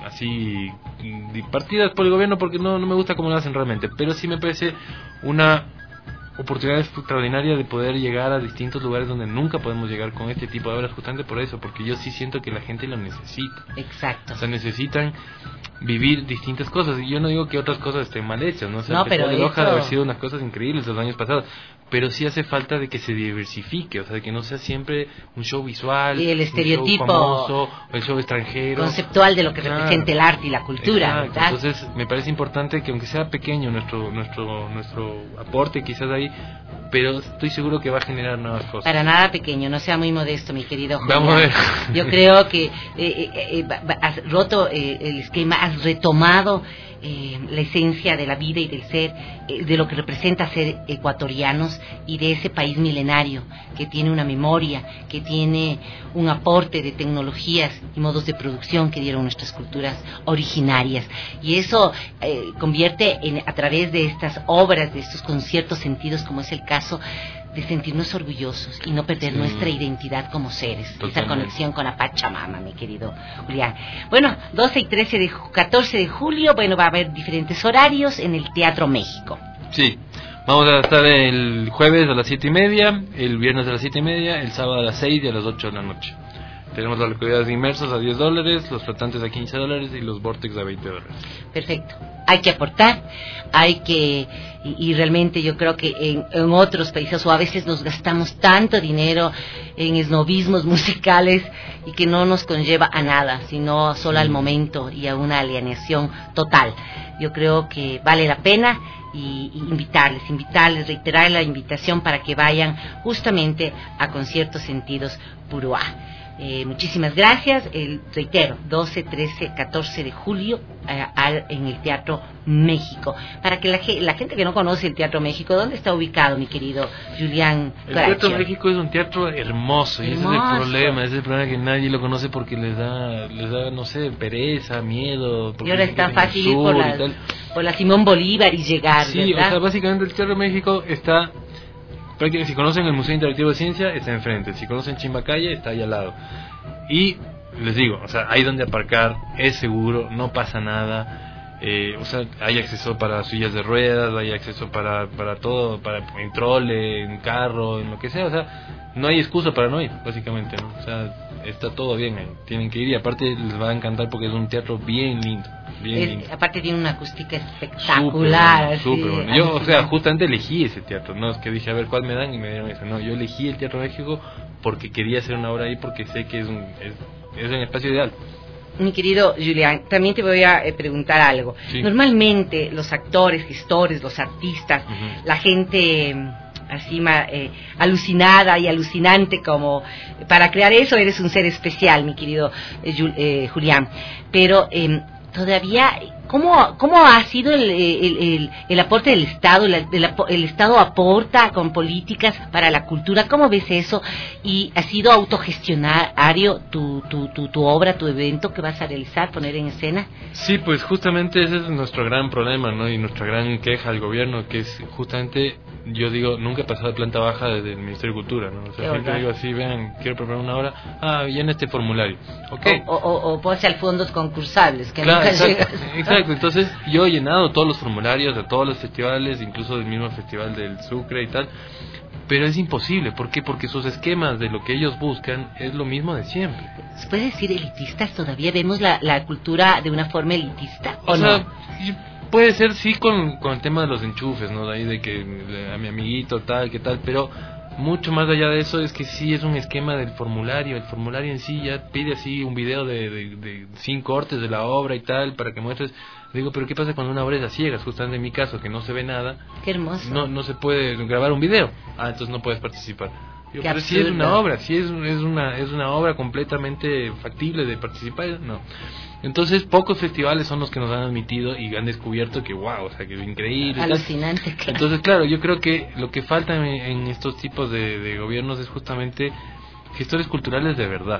así partidas por el gobierno, porque no no me gusta cómo lo hacen realmente, pero sí me parece una oportunidad extraordinaria de poder llegar a distintos lugares donde nunca podemos llegar con este tipo de obras, justamente por eso, porque yo sí siento que la gente lo necesita. Exacto. O sea, necesitan vivir distintas cosas, y yo no digo que otras cosas estén mal hechas, no, o sea, no, el pero Festival de Loja eso... ha sido unas cosas increíbles los años pasados, pero sí hace falta de que se diversifique, o sea, de que no sea siempre un show visual, y el estereotipo un show famoso, el show extranjero, conceptual de lo que claro, representa el arte y la cultura. exacto, entonces me parece importante que aunque sea pequeño nuestro nuestro nuestro aporte quizás ahí, pero estoy seguro que va a generar nuevas cosas. Para nada pequeño, no sea muy modesto, mi querido Julián. Vamos a ver. Yo creo que eh, eh, eh, has roto eh, el esquema, has retomado eh, la esencia de la vida y del ser, eh, de lo que representa ser ecuatorianos y de ese país milenario que tiene una memoria, que tiene un aporte de tecnologías y modos de producción que dieron nuestras culturas originarias. Y eso eh, convierte en, a través de estas obras, de estos conciertos sentidos, como es el caso de sentirnos orgullosos y no perder sí. nuestra identidad como seres, totalmente. Esa conexión con la Pachamama, mi querido Julián. Bueno, doce y trece de, catorce de julio, bueno, va a haber diferentes horarios en el Teatro México. Sí, vamos a estar el jueves a las siete y media, el viernes a las siete y media, el sábado a las seis y a las ocho de la noche. Tenemos las localidades inmersas a diez dólares, los flotantes a quince dólares y los vortex a veinte dólares. Perfecto. Hay que aportar, hay que... Y, y realmente yo creo que en, en otros países, o a veces nos gastamos tanto dinero en esnovismos musicales y que no nos conlleva a nada, sino solo al momento y a una alienación total. Yo creo que vale la pena y, y invitarles, invitarles, reiterar la invitación para que vayan justamente a Conciertos Sentidos Puruá. Eh, muchísimas gracias, el, reitero, doce, trece, catorce de julio eh, al, en el Teatro México. Para que la, la gente que no conoce el Teatro México, ¿dónde está ubicado, mi querido Julián El Teatro México es un teatro hermoso, y hermoso. Ese es el problema, ese es el problema que nadie lo conoce porque les da, les da no sé, pereza, miedo. Y ahora es tan fácil ir por la, por la Simón Bolívar y llegar, sí, ¿verdad? O sea, básicamente el Teatro México está... Si conocen el Museo Interactivo de Ciencia, está enfrente. Si conocen Chimbacalle, está ahí al lado. Y les digo, o sea, hay donde aparcar, es seguro, no pasa nada. Eh, o sea, hay acceso para sillas de ruedas, hay acceso para para todo, para en trole, en carro, en lo que sea. O sea, no hay excusa para no ir, básicamente, ¿no? O sea, está todo bien ahí. Tienen que ir y aparte les va a encantar porque es un teatro bien lindo. Es, aparte tiene una acústica espectacular. Súper bueno. Yo, o sea, justamente elegí ese teatro, no es que dije a ver cuál me dan y me dieron ese. No, yo elegí el Teatro México porque quería hacer una obra ahí, porque sé que es un es, es un espacio ideal. Mi querido Julián, también te voy a eh, preguntar algo. Sí. Normalmente los actores, gestores, los artistas, uh-huh. la gente así eh, alucinada y alucinante, como para crear eso eres un ser especial, mi querido eh, eh, Julián. Pero eh, todavía, ¿cómo, cómo ha sido el, el, el, el aporte del Estado? El, el, el Estado aporta con políticas para la cultura. ¿Cómo ves eso? ¿Y ha sido autogestionario tu, tu, tu, tu obra, tu evento que vas a realizar, poner en escena? Sí, pues justamente ese es nuestro gran problema, ¿no? Y nuestra gran queja al gobierno, que es justamente, yo digo, nunca he pasado de planta baja desde el Ministerio de Cultura, ¿no? O sea, siempre digo así, vean, quiero preparar una obra, ah, llena este formulario, ¿ok? O, o, o pose al fondos concursables, que claro, nunca exacto, llegas. Exacto, entonces yo he llenado todos los formularios de todos los festivales, incluso del mismo festival del Sucre y tal, pero es imposible. ¿Por qué? Porque sus esquemas de lo que ellos buscan es lo mismo de siempre. ¿Se puede decir elitistas? ¿Todavía vemos la, la cultura de una forma elitista o, o sea, no? Puede ser sí con, con el tema de los enchufes, ¿no? De ahí de que de, a mi amiguito tal, que tal, pero mucho más allá de eso es que sí es un esquema del formulario. El formulario en sí ya pide así un video de, de, de cinco cortes de la obra y tal para que muestres. Digo, pero ¿qué pasa cuando una obra es a ciegas? Justamente en mi caso, que no se ve nada. Qué hermoso. No, no se puede grabar un video. Ah, entonces no puedes participar. Digo, pero si es una obra, si es, es una es una obra completamente factible de participar, no. Entonces pocos festivales son los que nos han admitido y han descubierto que wow, o sea, que es increíble. Alucinante. Claro. Entonces, claro, yo creo que lo que falta en, en estos tipos de, de gobiernos es justamente gestores culturales de verdad.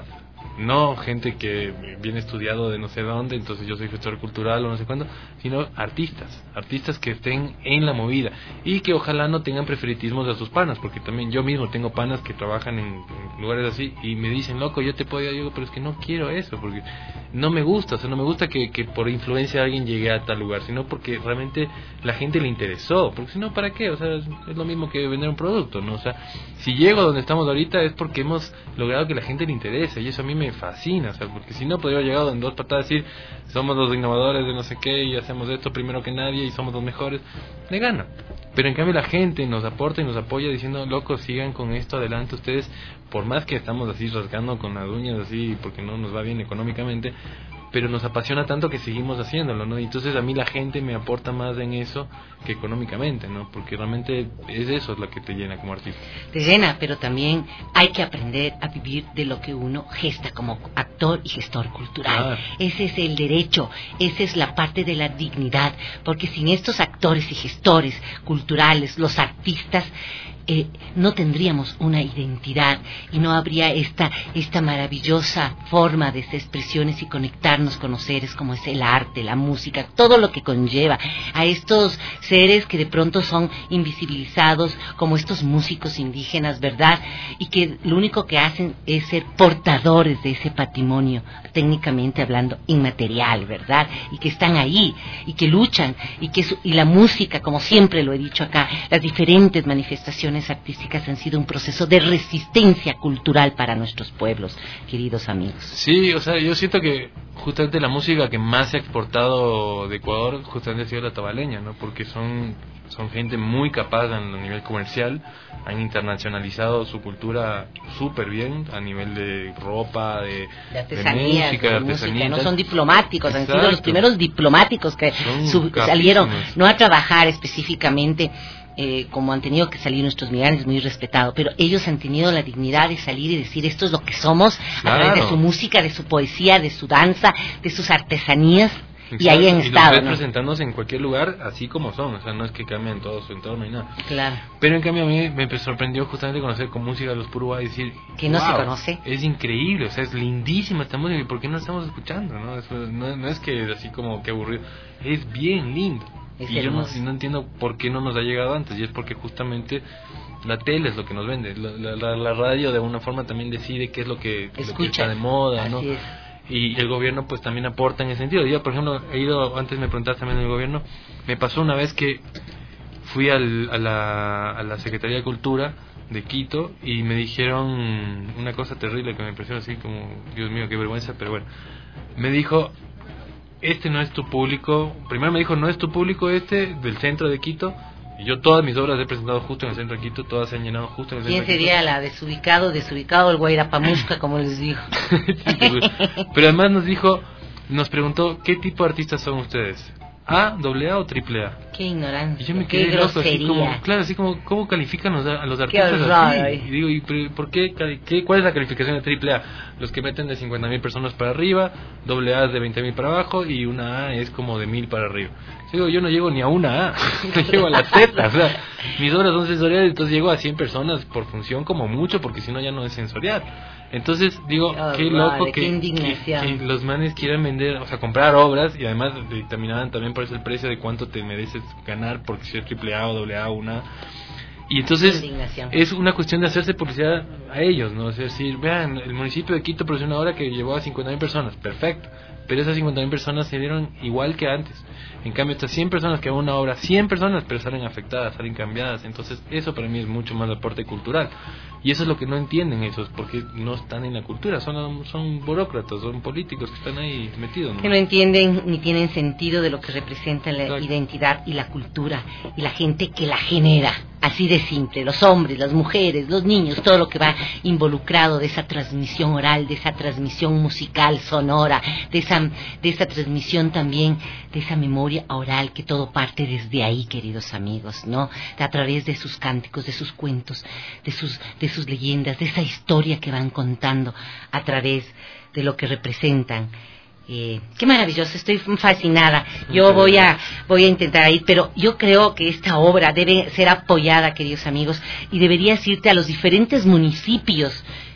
no gente que viene estudiado de no sé dónde, entonces yo soy gestor cultural o no sé cuándo, sino artistas, artistas que estén en la movida y que ojalá no tengan preferitismos a sus panas, porque también yo mismo tengo panas que trabajan en, en lugares así y me dicen, loco, yo te puedo ir, yo digo, pero es que no quiero eso, porque no me gusta, o sea, no me gusta que, que por influencia de alguien llegue a tal lugar, sino porque realmente la gente le interesó, porque si no, ¿para qué? O sea, es, es lo mismo que vender un producto, ¿no? O sea, si llego a donde estamos ahorita es porque hemos logrado que la gente le interese y eso a mí me fascina, o sea, porque si no podría haber llegado en dos patadas a decir somos los innovadores de no sé qué y hacemos esto primero que nadie y somos los mejores, le gana. Pero en cambio la gente nos aporta y nos apoya diciendo, loco, sigan con esto adelante ustedes, por más que estamos así rasgando con las uñas así porque no nos va bien económicamente, pero nos apasiona tanto que seguimos haciéndolo, ¿no? Y entonces a mí la gente me aporta más en eso que económicamente, ¿no? Porque realmente es eso lo que te llena como artista. Te llena, pero también hay que aprender a vivir de lo que uno gesta como actor y gestor cultural. Ah. Ese es el derecho, esa es la parte de la dignidad, porque sin estos actores y gestores culturales, los artistas, Eh, no tendríamos una identidad y no habría esta esta maravillosa forma de expresiones y conectarnos con los seres como es el arte, la música, todo lo que conlleva a estos seres que de pronto son invisibilizados como estos músicos indígenas, ¿verdad? Y que lo único que hacen es ser portadores de ese patrimonio, técnicamente hablando, inmaterial, ¿verdad? Y que están ahí y que luchan y que su, y la música, como siempre lo he dicho acá, las diferentes manifestaciones artísticas han sido un proceso de resistencia cultural para nuestros pueblos, queridos amigos. Sí, o sea, yo siento que justamente la música que más se ha exportado de Ecuador justamente ha sido la tabaleña, ¿no? Porque son son gente muy capaz a nivel comercial, han internacionalizado su cultura súper bien a nivel de ropa, de, de artesanías, de música, de, de artesanías. No son diplomáticos, Exacto. Han sido los primeros diplomáticos que su, salieron, no a trabajar específicamente Eh, como han tenido que salir nuestros migrantes, muy respetado, pero ellos han tenido la dignidad de salir y decir esto es lo que somos, claro, a través de su música, de su poesía, de su danza, de sus artesanías. Exacto. Y ahí han y estado, los ves ¿no? presentándose en cualquier lugar así como son, o sea, no es que cambien todo su entorno y nada. Claro. Pero en cambio a mí me sorprendió justamente conocer con música de los Purúa y decir que no wow, se conoce. Es increíble, o sea, es lindísima esta música y ¿por qué no estamos escuchando? No, Eso, no, no es que así como que aburrido, es bien lindo. Es y hermoso. Yo no, no entiendo por qué no nos ha llegado antes, y es porque justamente la tele es lo que nos vende, la, la, la radio de alguna forma también decide qué es lo que, lo que está de moda, ¿no? Es. Y el gobierno pues también aporta en ese sentido. Yo, por ejemplo, he ido, antes me preguntaste también del gobierno, me pasó una vez que fui al, a, la, a la Secretaría de Cultura de Quito y me dijeron una cosa terrible que me pareció así como, Dios mío, qué vergüenza, pero bueno, me dijo, este no es tu público, primero me dijo, no es tu público este del centro de Quito, y yo todas mis obras he presentado justo en el centro de Quito, todas se han llenado justo en el centro de Quito. ¿Quién sería la desubicado, desubicado, el Guairapamusca, como les digo? Pero además nos dijo, nos preguntó, ¿qué tipo de artistas son ustedes? ¿A, doble A o triple A? Qué ignorancia, y yo me qué quedé loco, grosería. así como, claro, así como, ¿cómo califican los, a los artistas así? Y digo, ¿y por qué, qué, cuál es la calificación de triple A? Los que meten de cincuenta mil personas para arriba, doble A es de veinte mil para abajo y una A es como de mil para arriba. Yo digo, yo no llego ni a una A, no llego a la Z, o sea, mis obras son sensoriales, entonces llego a cien personas por función como mucho, porque si no ya no es sensorial. Entonces digo, oh, qué loco vale, que, qué que, que los manes quieran vender, o sea, comprar obras y además determinaban también por eso el precio de cuánto te mereces ganar porque si es triple A o doble A o una. Y entonces es una cuestión de hacerse publicidad a ellos, ¿no? Es decir, vean, el municipio de Quito produció una obra que llevó a cincuenta mil personas, perfecto, pero esas cincuenta mil personas se dieron igual que antes. En cambio, estas cien personas que hagan una obra, cien personas, pero salen afectadas, salen cambiadas. Entonces, eso para mí es mucho más aporte cultural. Y eso es lo que no entienden esos, porque no están en la cultura, son son burócratas, son políticos que están ahí metidos, ¿no? Que no entienden ni tienen sentido de lo que representa la Exacto. identidad y la cultura, y la gente que la genera. Así de simple, los hombres, las mujeres, los niños, todo lo que va involucrado de esa transmisión oral, de esa transmisión musical, sonora, de esa, de esa transmisión también, de esa memoria oral, que todo parte desde ahí, queridos amigos, ¿no? A través de sus cánticos, de sus cuentos, de sus, de sus leyendas, de esa historia que van contando a través de lo que representan. Eh, qué maravilloso, estoy fascinada. Yo voy a voy a intentar ir, pero yo creo que esta obra debe ser apoyada, queridos amigos, y deberías irte a los diferentes municipios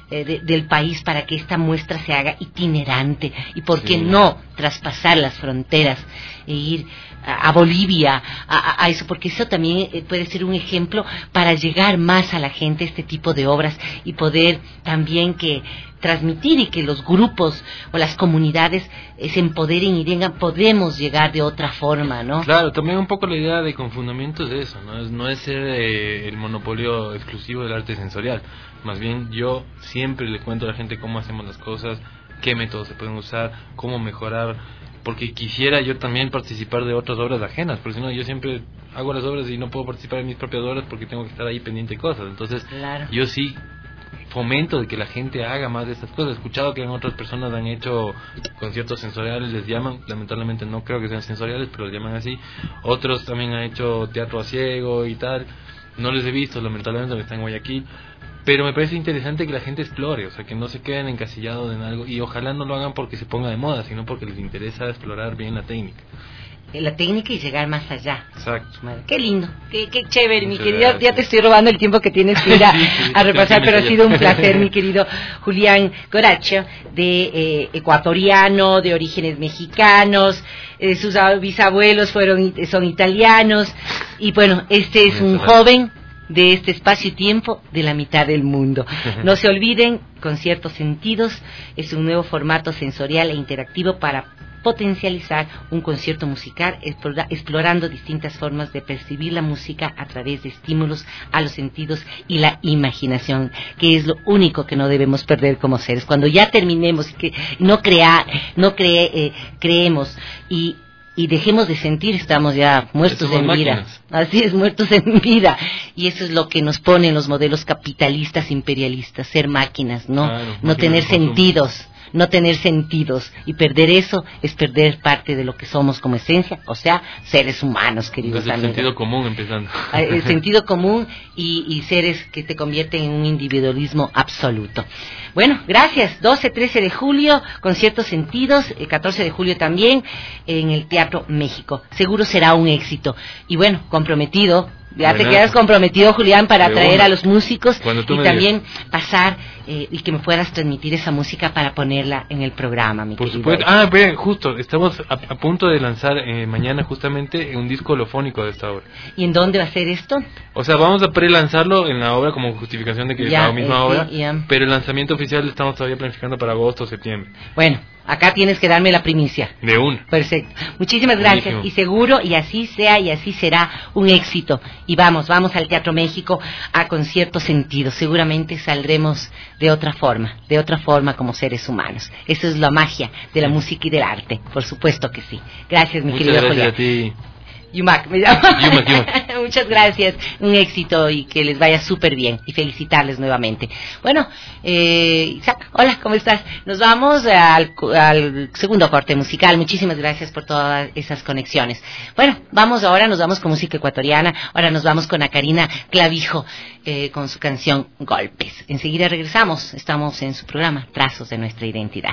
eh, de, del país para que esta muestra se haga itinerante y por qué sí. no traspasar las fronteras e ir a, a Bolivia, a, a eso, porque eso también eh, puede ser un ejemplo para llegar más a la gente este tipo de obras y poder también que transmitir y que los grupos o las comunidades eh, se empoderen y digan, podemos llegar de otra forma, ¿no? Claro, también un poco la idea de confundamiento es de eso, ¿no? Es, no es ser eh, el monopolio exclusivo del arte sensorial, más bien yo siempre le cuento a la gente cómo hacemos las cosas, qué métodos se pueden usar, cómo mejorar, porque quisiera yo también participar de otras obras ajenas, porque si no yo siempre hago las obras y no puedo participar en mis propias obras porque tengo que estar ahí pendiente de cosas, entonces claro. yo sí fomento de que la gente haga más de estas cosas. He escuchado que otras personas han hecho conciertos sensoriales, les llaman, lamentablemente no creo que sean sensoriales, pero les llaman así. Otros también han hecho teatro a ciego y tal, no les he visto, lamentablemente, porque están en Guayaquil, pero me parece interesante que la gente explore, o sea, que no se queden encasillados en algo, y ojalá no lo hagan porque se ponga de moda, sino porque les interesa explorar bien la técnica. La técnica y llegar más allá. Exacto. Qué lindo, qué, qué chévere, Muchas mi querido. gracias. Ya te estoy robando el tiempo que tienes que ir a, sí, sí, a repasar, pero ha ya. sido un placer, mi querido Julián Coracho, de eh, ecuatoriano, de orígenes mexicanos, eh, sus bisabuelos fueron son italianos, y bueno, este es un joven de este espacio y tiempo de la mitad del mundo. No se olviden, Conciertos Sentidos es un nuevo formato sensorial e interactivo para potencializar un concierto musical, explora, explorando distintas formas de percibir la música a través de estímulos a los sentidos y la imaginación, que es lo único que no debemos perder como seres. Cuando ya terminemos, que no crear, no cree, eh, creemos y y dejemos de sentir, estamos ya muertos en vida. Máquinas. Así es, muertos en vida. Y eso es lo que nos ponen los modelos capitalistas imperialistas, ser máquinas, ¿no? Claro, no máquinas tener sentidos, no tener sentidos. Y perder eso es perder parte de lo que somos como esencia, o sea, seres humanos, queridos Entonces, amigos. El sentido común empezando. El sentido común y, y seres que te convierten en un individualismo absoluto. Bueno, gracias. doce, trece de julio, Conciertos Sentidos, catorce de julio también, en el Teatro México. Seguro será un éxito. Y bueno, comprometido, ya Buenas. Te quedas comprometido, Julián, para traer a los músicos y también digas. pasar eh, y que me puedas transmitir esa música para ponerla en el programa, mi Por querido. supuesto. Ah, ve, justo, estamos a, a punto de lanzar eh, mañana justamente un disco holofónico de esta obra. ¿Y en dónde va a ser esto? O sea, vamos a pre-lanzarlo en la obra como justificación de que ya, es la misma eh, obra, sí, ya. pero el lanzamiento oficial lo estamos todavía planificando para agosto o septiembre. Bueno, acá tienes que darme la primicia. De una. Perfecto. Muchísimas gracias. Buenísimo. Y seguro, y así sea, y así será un éxito. Y vamos, vamos al Teatro México a Conciertos Sentidos. Seguramente saldremos de otra forma, de otra forma como seres humanos. Eso es la magia de la música y del arte. Por supuesto que sí. Gracias, mi Muchas querido gracias Julián. a ti. Yumac, me llamo. Yumac, Yumac. Muchas gracias, un éxito y que les vaya súper bien y felicitarles nuevamente. Bueno, eh, Isaac, hola, ¿cómo estás? Nos vamos al, al segundo corte musical. Muchísimas gracias por todas esas conexiones. Bueno, vamos ahora, nos vamos con música ecuatoriana. Ahora nos vamos con Karina Clavijo eh, con su canción Golpes. Enseguida regresamos, estamos en su programa Trazos de Nuestra Identidad.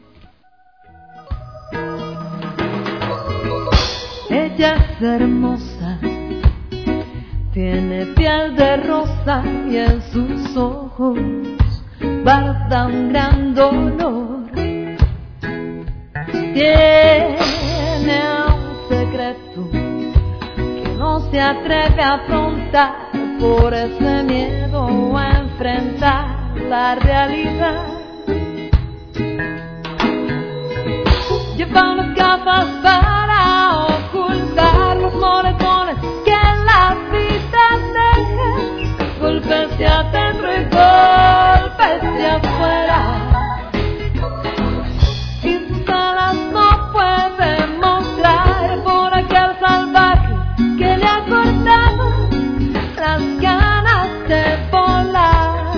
Ella es hermosa, tiene piel de rosa y en sus ojos guarda un gran dolor. Tiene un secreto que no se atreve a afrontar por ese miedo a enfrentar la realidad. Lleva unas gafas para ocultar los moretones que la vida deja. Golpes de adentro y golpes de afuera. Y sus alas no puede mostrar por aquel salvaje que le ha cortado las ganas de volar.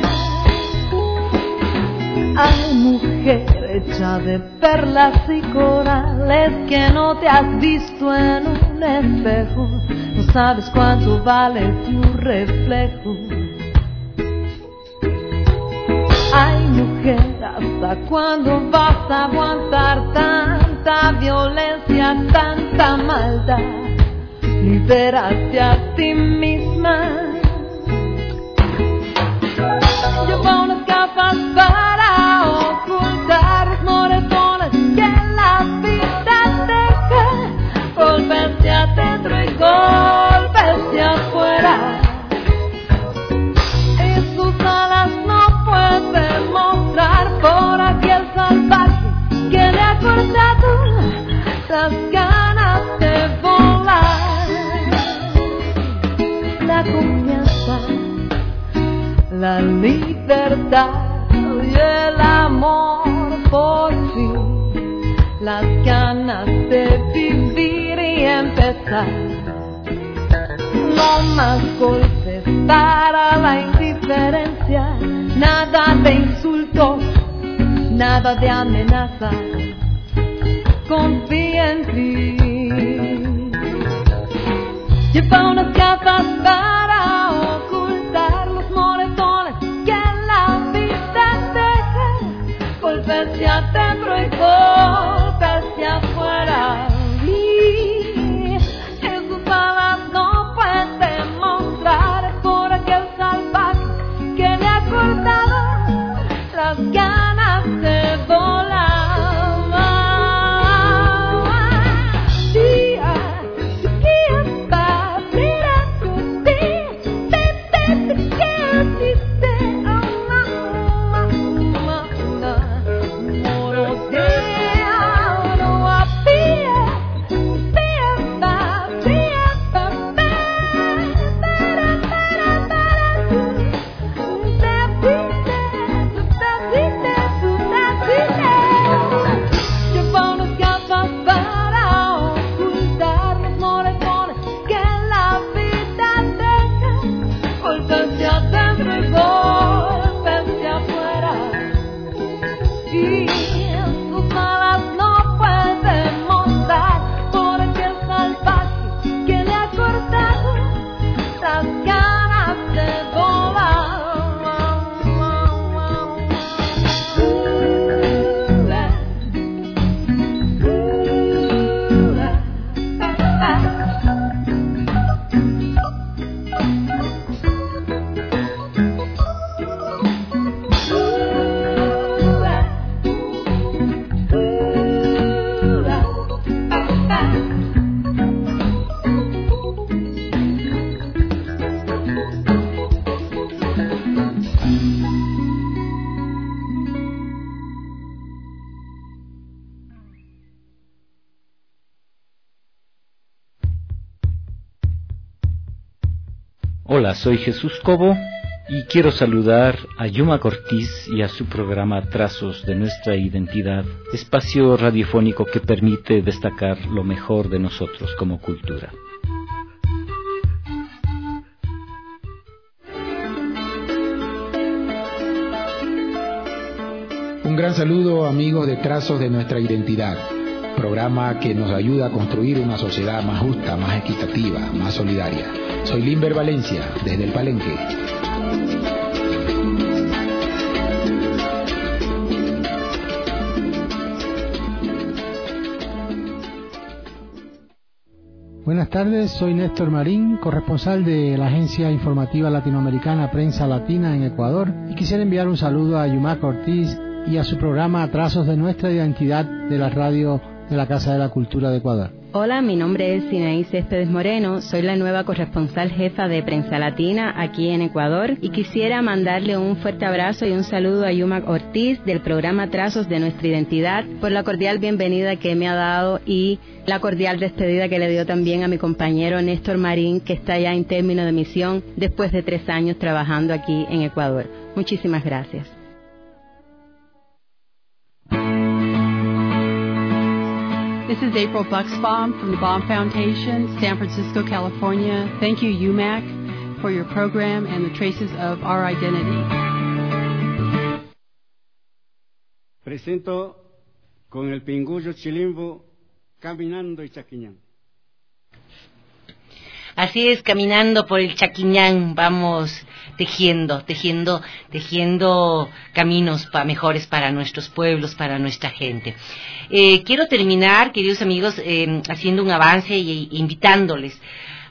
Ay, mujer hecha de perlas y corales que no te has visto en un espejo, no sabes cuánto vale tu reflejo. Ay, mujer, ¿hasta cuándo vas a aguantar tanta violencia, tanta maldad? Libérate a ti misma. Lleva unas gafas gafas para ocultar los moretones que la vida deja. Golpes de adentro y golpes de afuera. Y sus alas no pueden mostrar por aquel salvaje que le ha cortado las ganas de volar. La confianza, la libertad y el amor por fin, las ganas de vivir y empezar. No más golpes para la indiferencia, nada de insultos, nada de amenazas. Confía en ti. Lleva unas gafas para ocultar los moretones que la vida deja. Golpes de adentro y golpes de afuera. Y sus alas no pueden mostrar por aquel salvaje que le ha cortado las ganas de volar. Hola, soy Jesús Cobo y quiero saludar a Yuma Ortiz y a su programa Trazos de Nuestra Identidad, espacio radiofónico que permite destacar lo mejor de nosotros como cultura. Un gran saludo, amigos de Trazos de Nuestra Identidad, programa que nos ayuda a construir una sociedad más justa, más equitativa, más solidaria. Soy Limber Valencia, desde el Palenque. Buenas tardes, soy Néstor Marín, corresponsal de la agencia informativa latinoamericana Prensa Latina en Ecuador, y quisiera enviar un saludo a Yumac Ortiz y a su programa Trazos de Nuestra Identidad de la radio de la Casa de la Cultura de Ecuador. Hola, mi nombre es Sinaí Céspedes Moreno, soy la nueva corresponsal jefa de Prensa Latina aquí en Ecuador y quisiera mandarle un fuerte abrazo y un saludo a Yumac Ortiz del programa Trazos de Nuestra Identidad por la cordial bienvenida que me ha dado y la cordial despedida que le dio también a mi compañero Néstor Marín, que está ya en término de misión después de tres años trabajando aquí en Ecuador. Muchísimas gracias. This is April Bucksbaum from the Baum Foundation, San Francisco, California. Thank you, U M A C, for your program and the traces of our identity. Presento con el Pingullo Chilimbo, Caminando y Chaquiñán. Así es, caminando por el Chaquiñán, vamos tejiendo, tejiendo, tejiendo caminos pa, mejores para nuestros pueblos, para nuestra gente. Eh, quiero terminar, queridos amigos, eh, haciendo un avance e invitándoles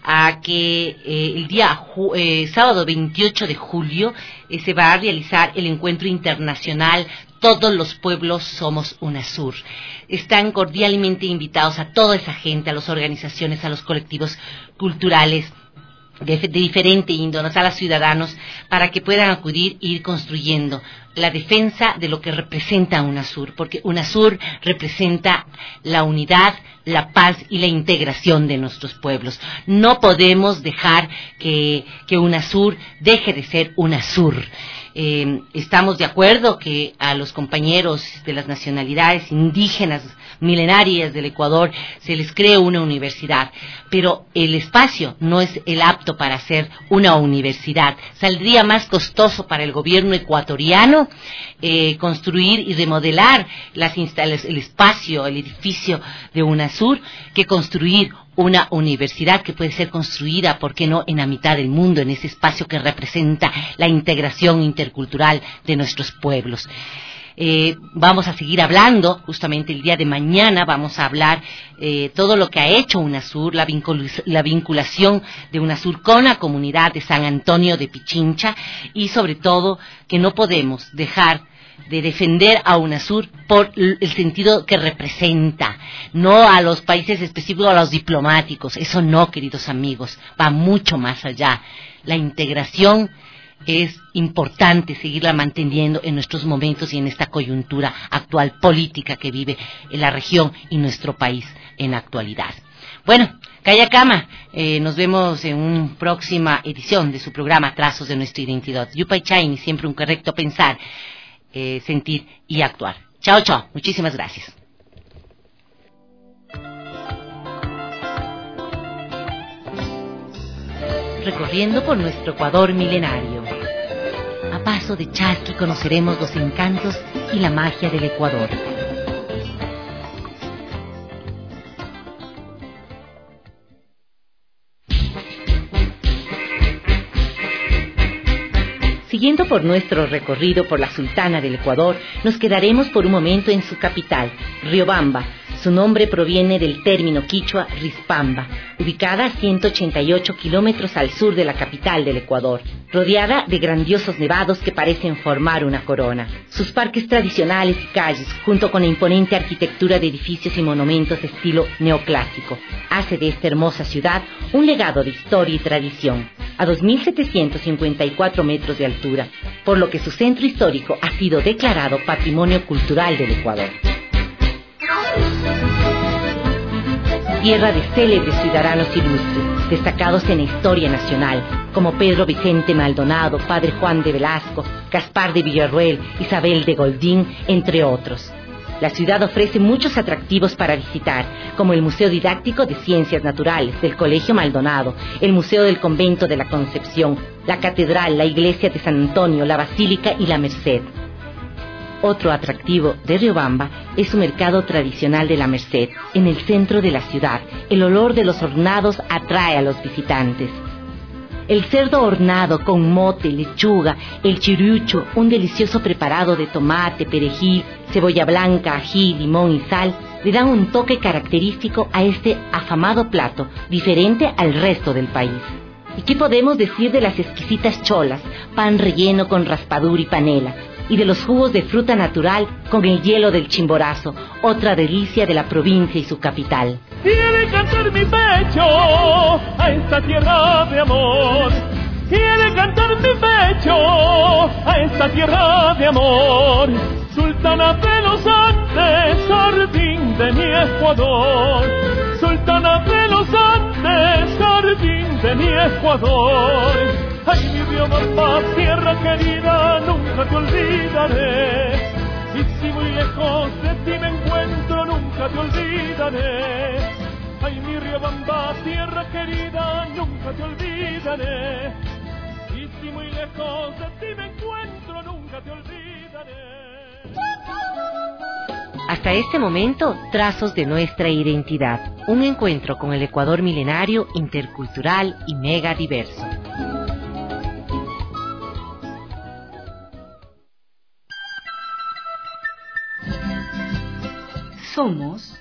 a que eh, el día ju- eh, sábado veintiocho de julio eh, se va a realizar el encuentro internacional Todos los pueblos somos UNASUR. Están cordialmente invitados a toda esa gente, a las organizaciones, a los colectivos culturales de, de diferente índole, a los ciudadanos, para que puedan acudir e ir construyendo la defensa de lo que representa UNASUR, porque UNASUR representa la unidad, la paz y la integración de nuestros pueblos. No podemos dejar que, que UNASUR deje de ser UNASUR. Eh, estamos de acuerdo que a los compañeros de las nacionalidades indígenas milenarias del Ecuador se les cree una universidad, pero el espacio no es el apto para hacer una universidad. Saldría más costoso para el gobierno ecuatoriano eh, construir y remodelar las instalaciones, el espacio, el edificio de UNASUR, que construir una universidad que puede ser construida, ¿por qué no?, en la mitad del mundo, en ese espacio que representa la integración intercultural de nuestros pueblos. Eh, vamos a seguir hablando, justamente el día de mañana vamos a hablar eh, todo lo que ha hecho UNASUR, la, vincul- la vinculación de UNASUR con la comunidad de San Antonio de Pichincha, y sobre todo que no podemos dejar de defender a UNASUR por el sentido que representa, no a los países específicos, a los diplomáticos. Eso no, queridos amigos, va mucho más allá. La integración es importante seguirla manteniendo en nuestros momentos y en esta coyuntura actual política que vive en la región y nuestro país en la actualidad. Bueno, Calla Cama, eh, nos vemos en una próxima edición de su programa Trazos de Nuestra Identidad. Yupay Chaini, siempre un correcto pensar, Eh, sentir y actuar. Chao, chao. Muchísimas gracias. Recorriendo por nuestro Ecuador milenario. A paso de chasqui conoceremos los encantos y la magia del Ecuador. Siguiendo por nuestro recorrido por la Sultana del Ecuador, nos quedaremos por un momento en su capital, Riobamba. Su nombre proviene del término quichua Rispamba, ubicada a ciento ochenta y ocho kilómetros al sur de la capital del Ecuador, rodeada de grandiosos nevados que parecen formar una corona. Sus parques tradicionales y calles, junto con la imponente arquitectura de edificios y monumentos de estilo neoclásico, hace de esta hermosa ciudad un legado de historia y tradición, a dos mil setecientos cincuenta y cuatro metros de altura, por lo que su centro histórico ha sido declarado Patrimonio Cultural del Ecuador. Tierra de célebres ciudadanos ilustres, destacados en la historia nacional, como Pedro Vicente Maldonado, Padre Juan de Velasco, Gaspar de Villarroel, Isabel de Goldín, entre otros. La ciudad ofrece muchos atractivos para visitar, como el Museo Didáctico de Ciencias Naturales del Colegio Maldonado, el Museo del Convento de la Concepción, la Catedral, la Iglesia de San Antonio, la Basílica y la Merced. Otro atractivo de Riobamba es su mercado tradicional de la Merced, en el centro de la ciudad. El olor de los hornados atrae a los visitantes. El cerdo hornado con mote, lechuga, el chirucho, un delicioso preparado de tomate, perejil, cebolla blanca, ají, limón y sal, le dan un toque característico a este afamado plato, diferente al resto del país. ¿Y qué podemos decir de las exquisitas cholas, pan relleno con raspadura y panela, y de los jugos de fruta natural con el hielo del Chimborazo, otra delicia de la provincia y su capital? Quiere cantar mi pecho a esta tierra de amor. Quiere cantar mi pecho a esta tierra de amor. Sultana de los Andes, jardín de mi Ecuador. Sultana de los Andes, jardín de mi Ecuador. Ay, mi Riobamba, tierra querida, nunca te olvidaré. Y si muy lejos de ti me encuentro, nunca te olvidaré. Ay, mi Riobamba, tierra querida, nunca te olvidaré. Y si muy lejos de ti me encuentro, nunca te olvidaré. Hasta este momento, Trazos de Nuestra Identidad, un encuentro con el Ecuador milenario, intercultural y mega diverso. Somos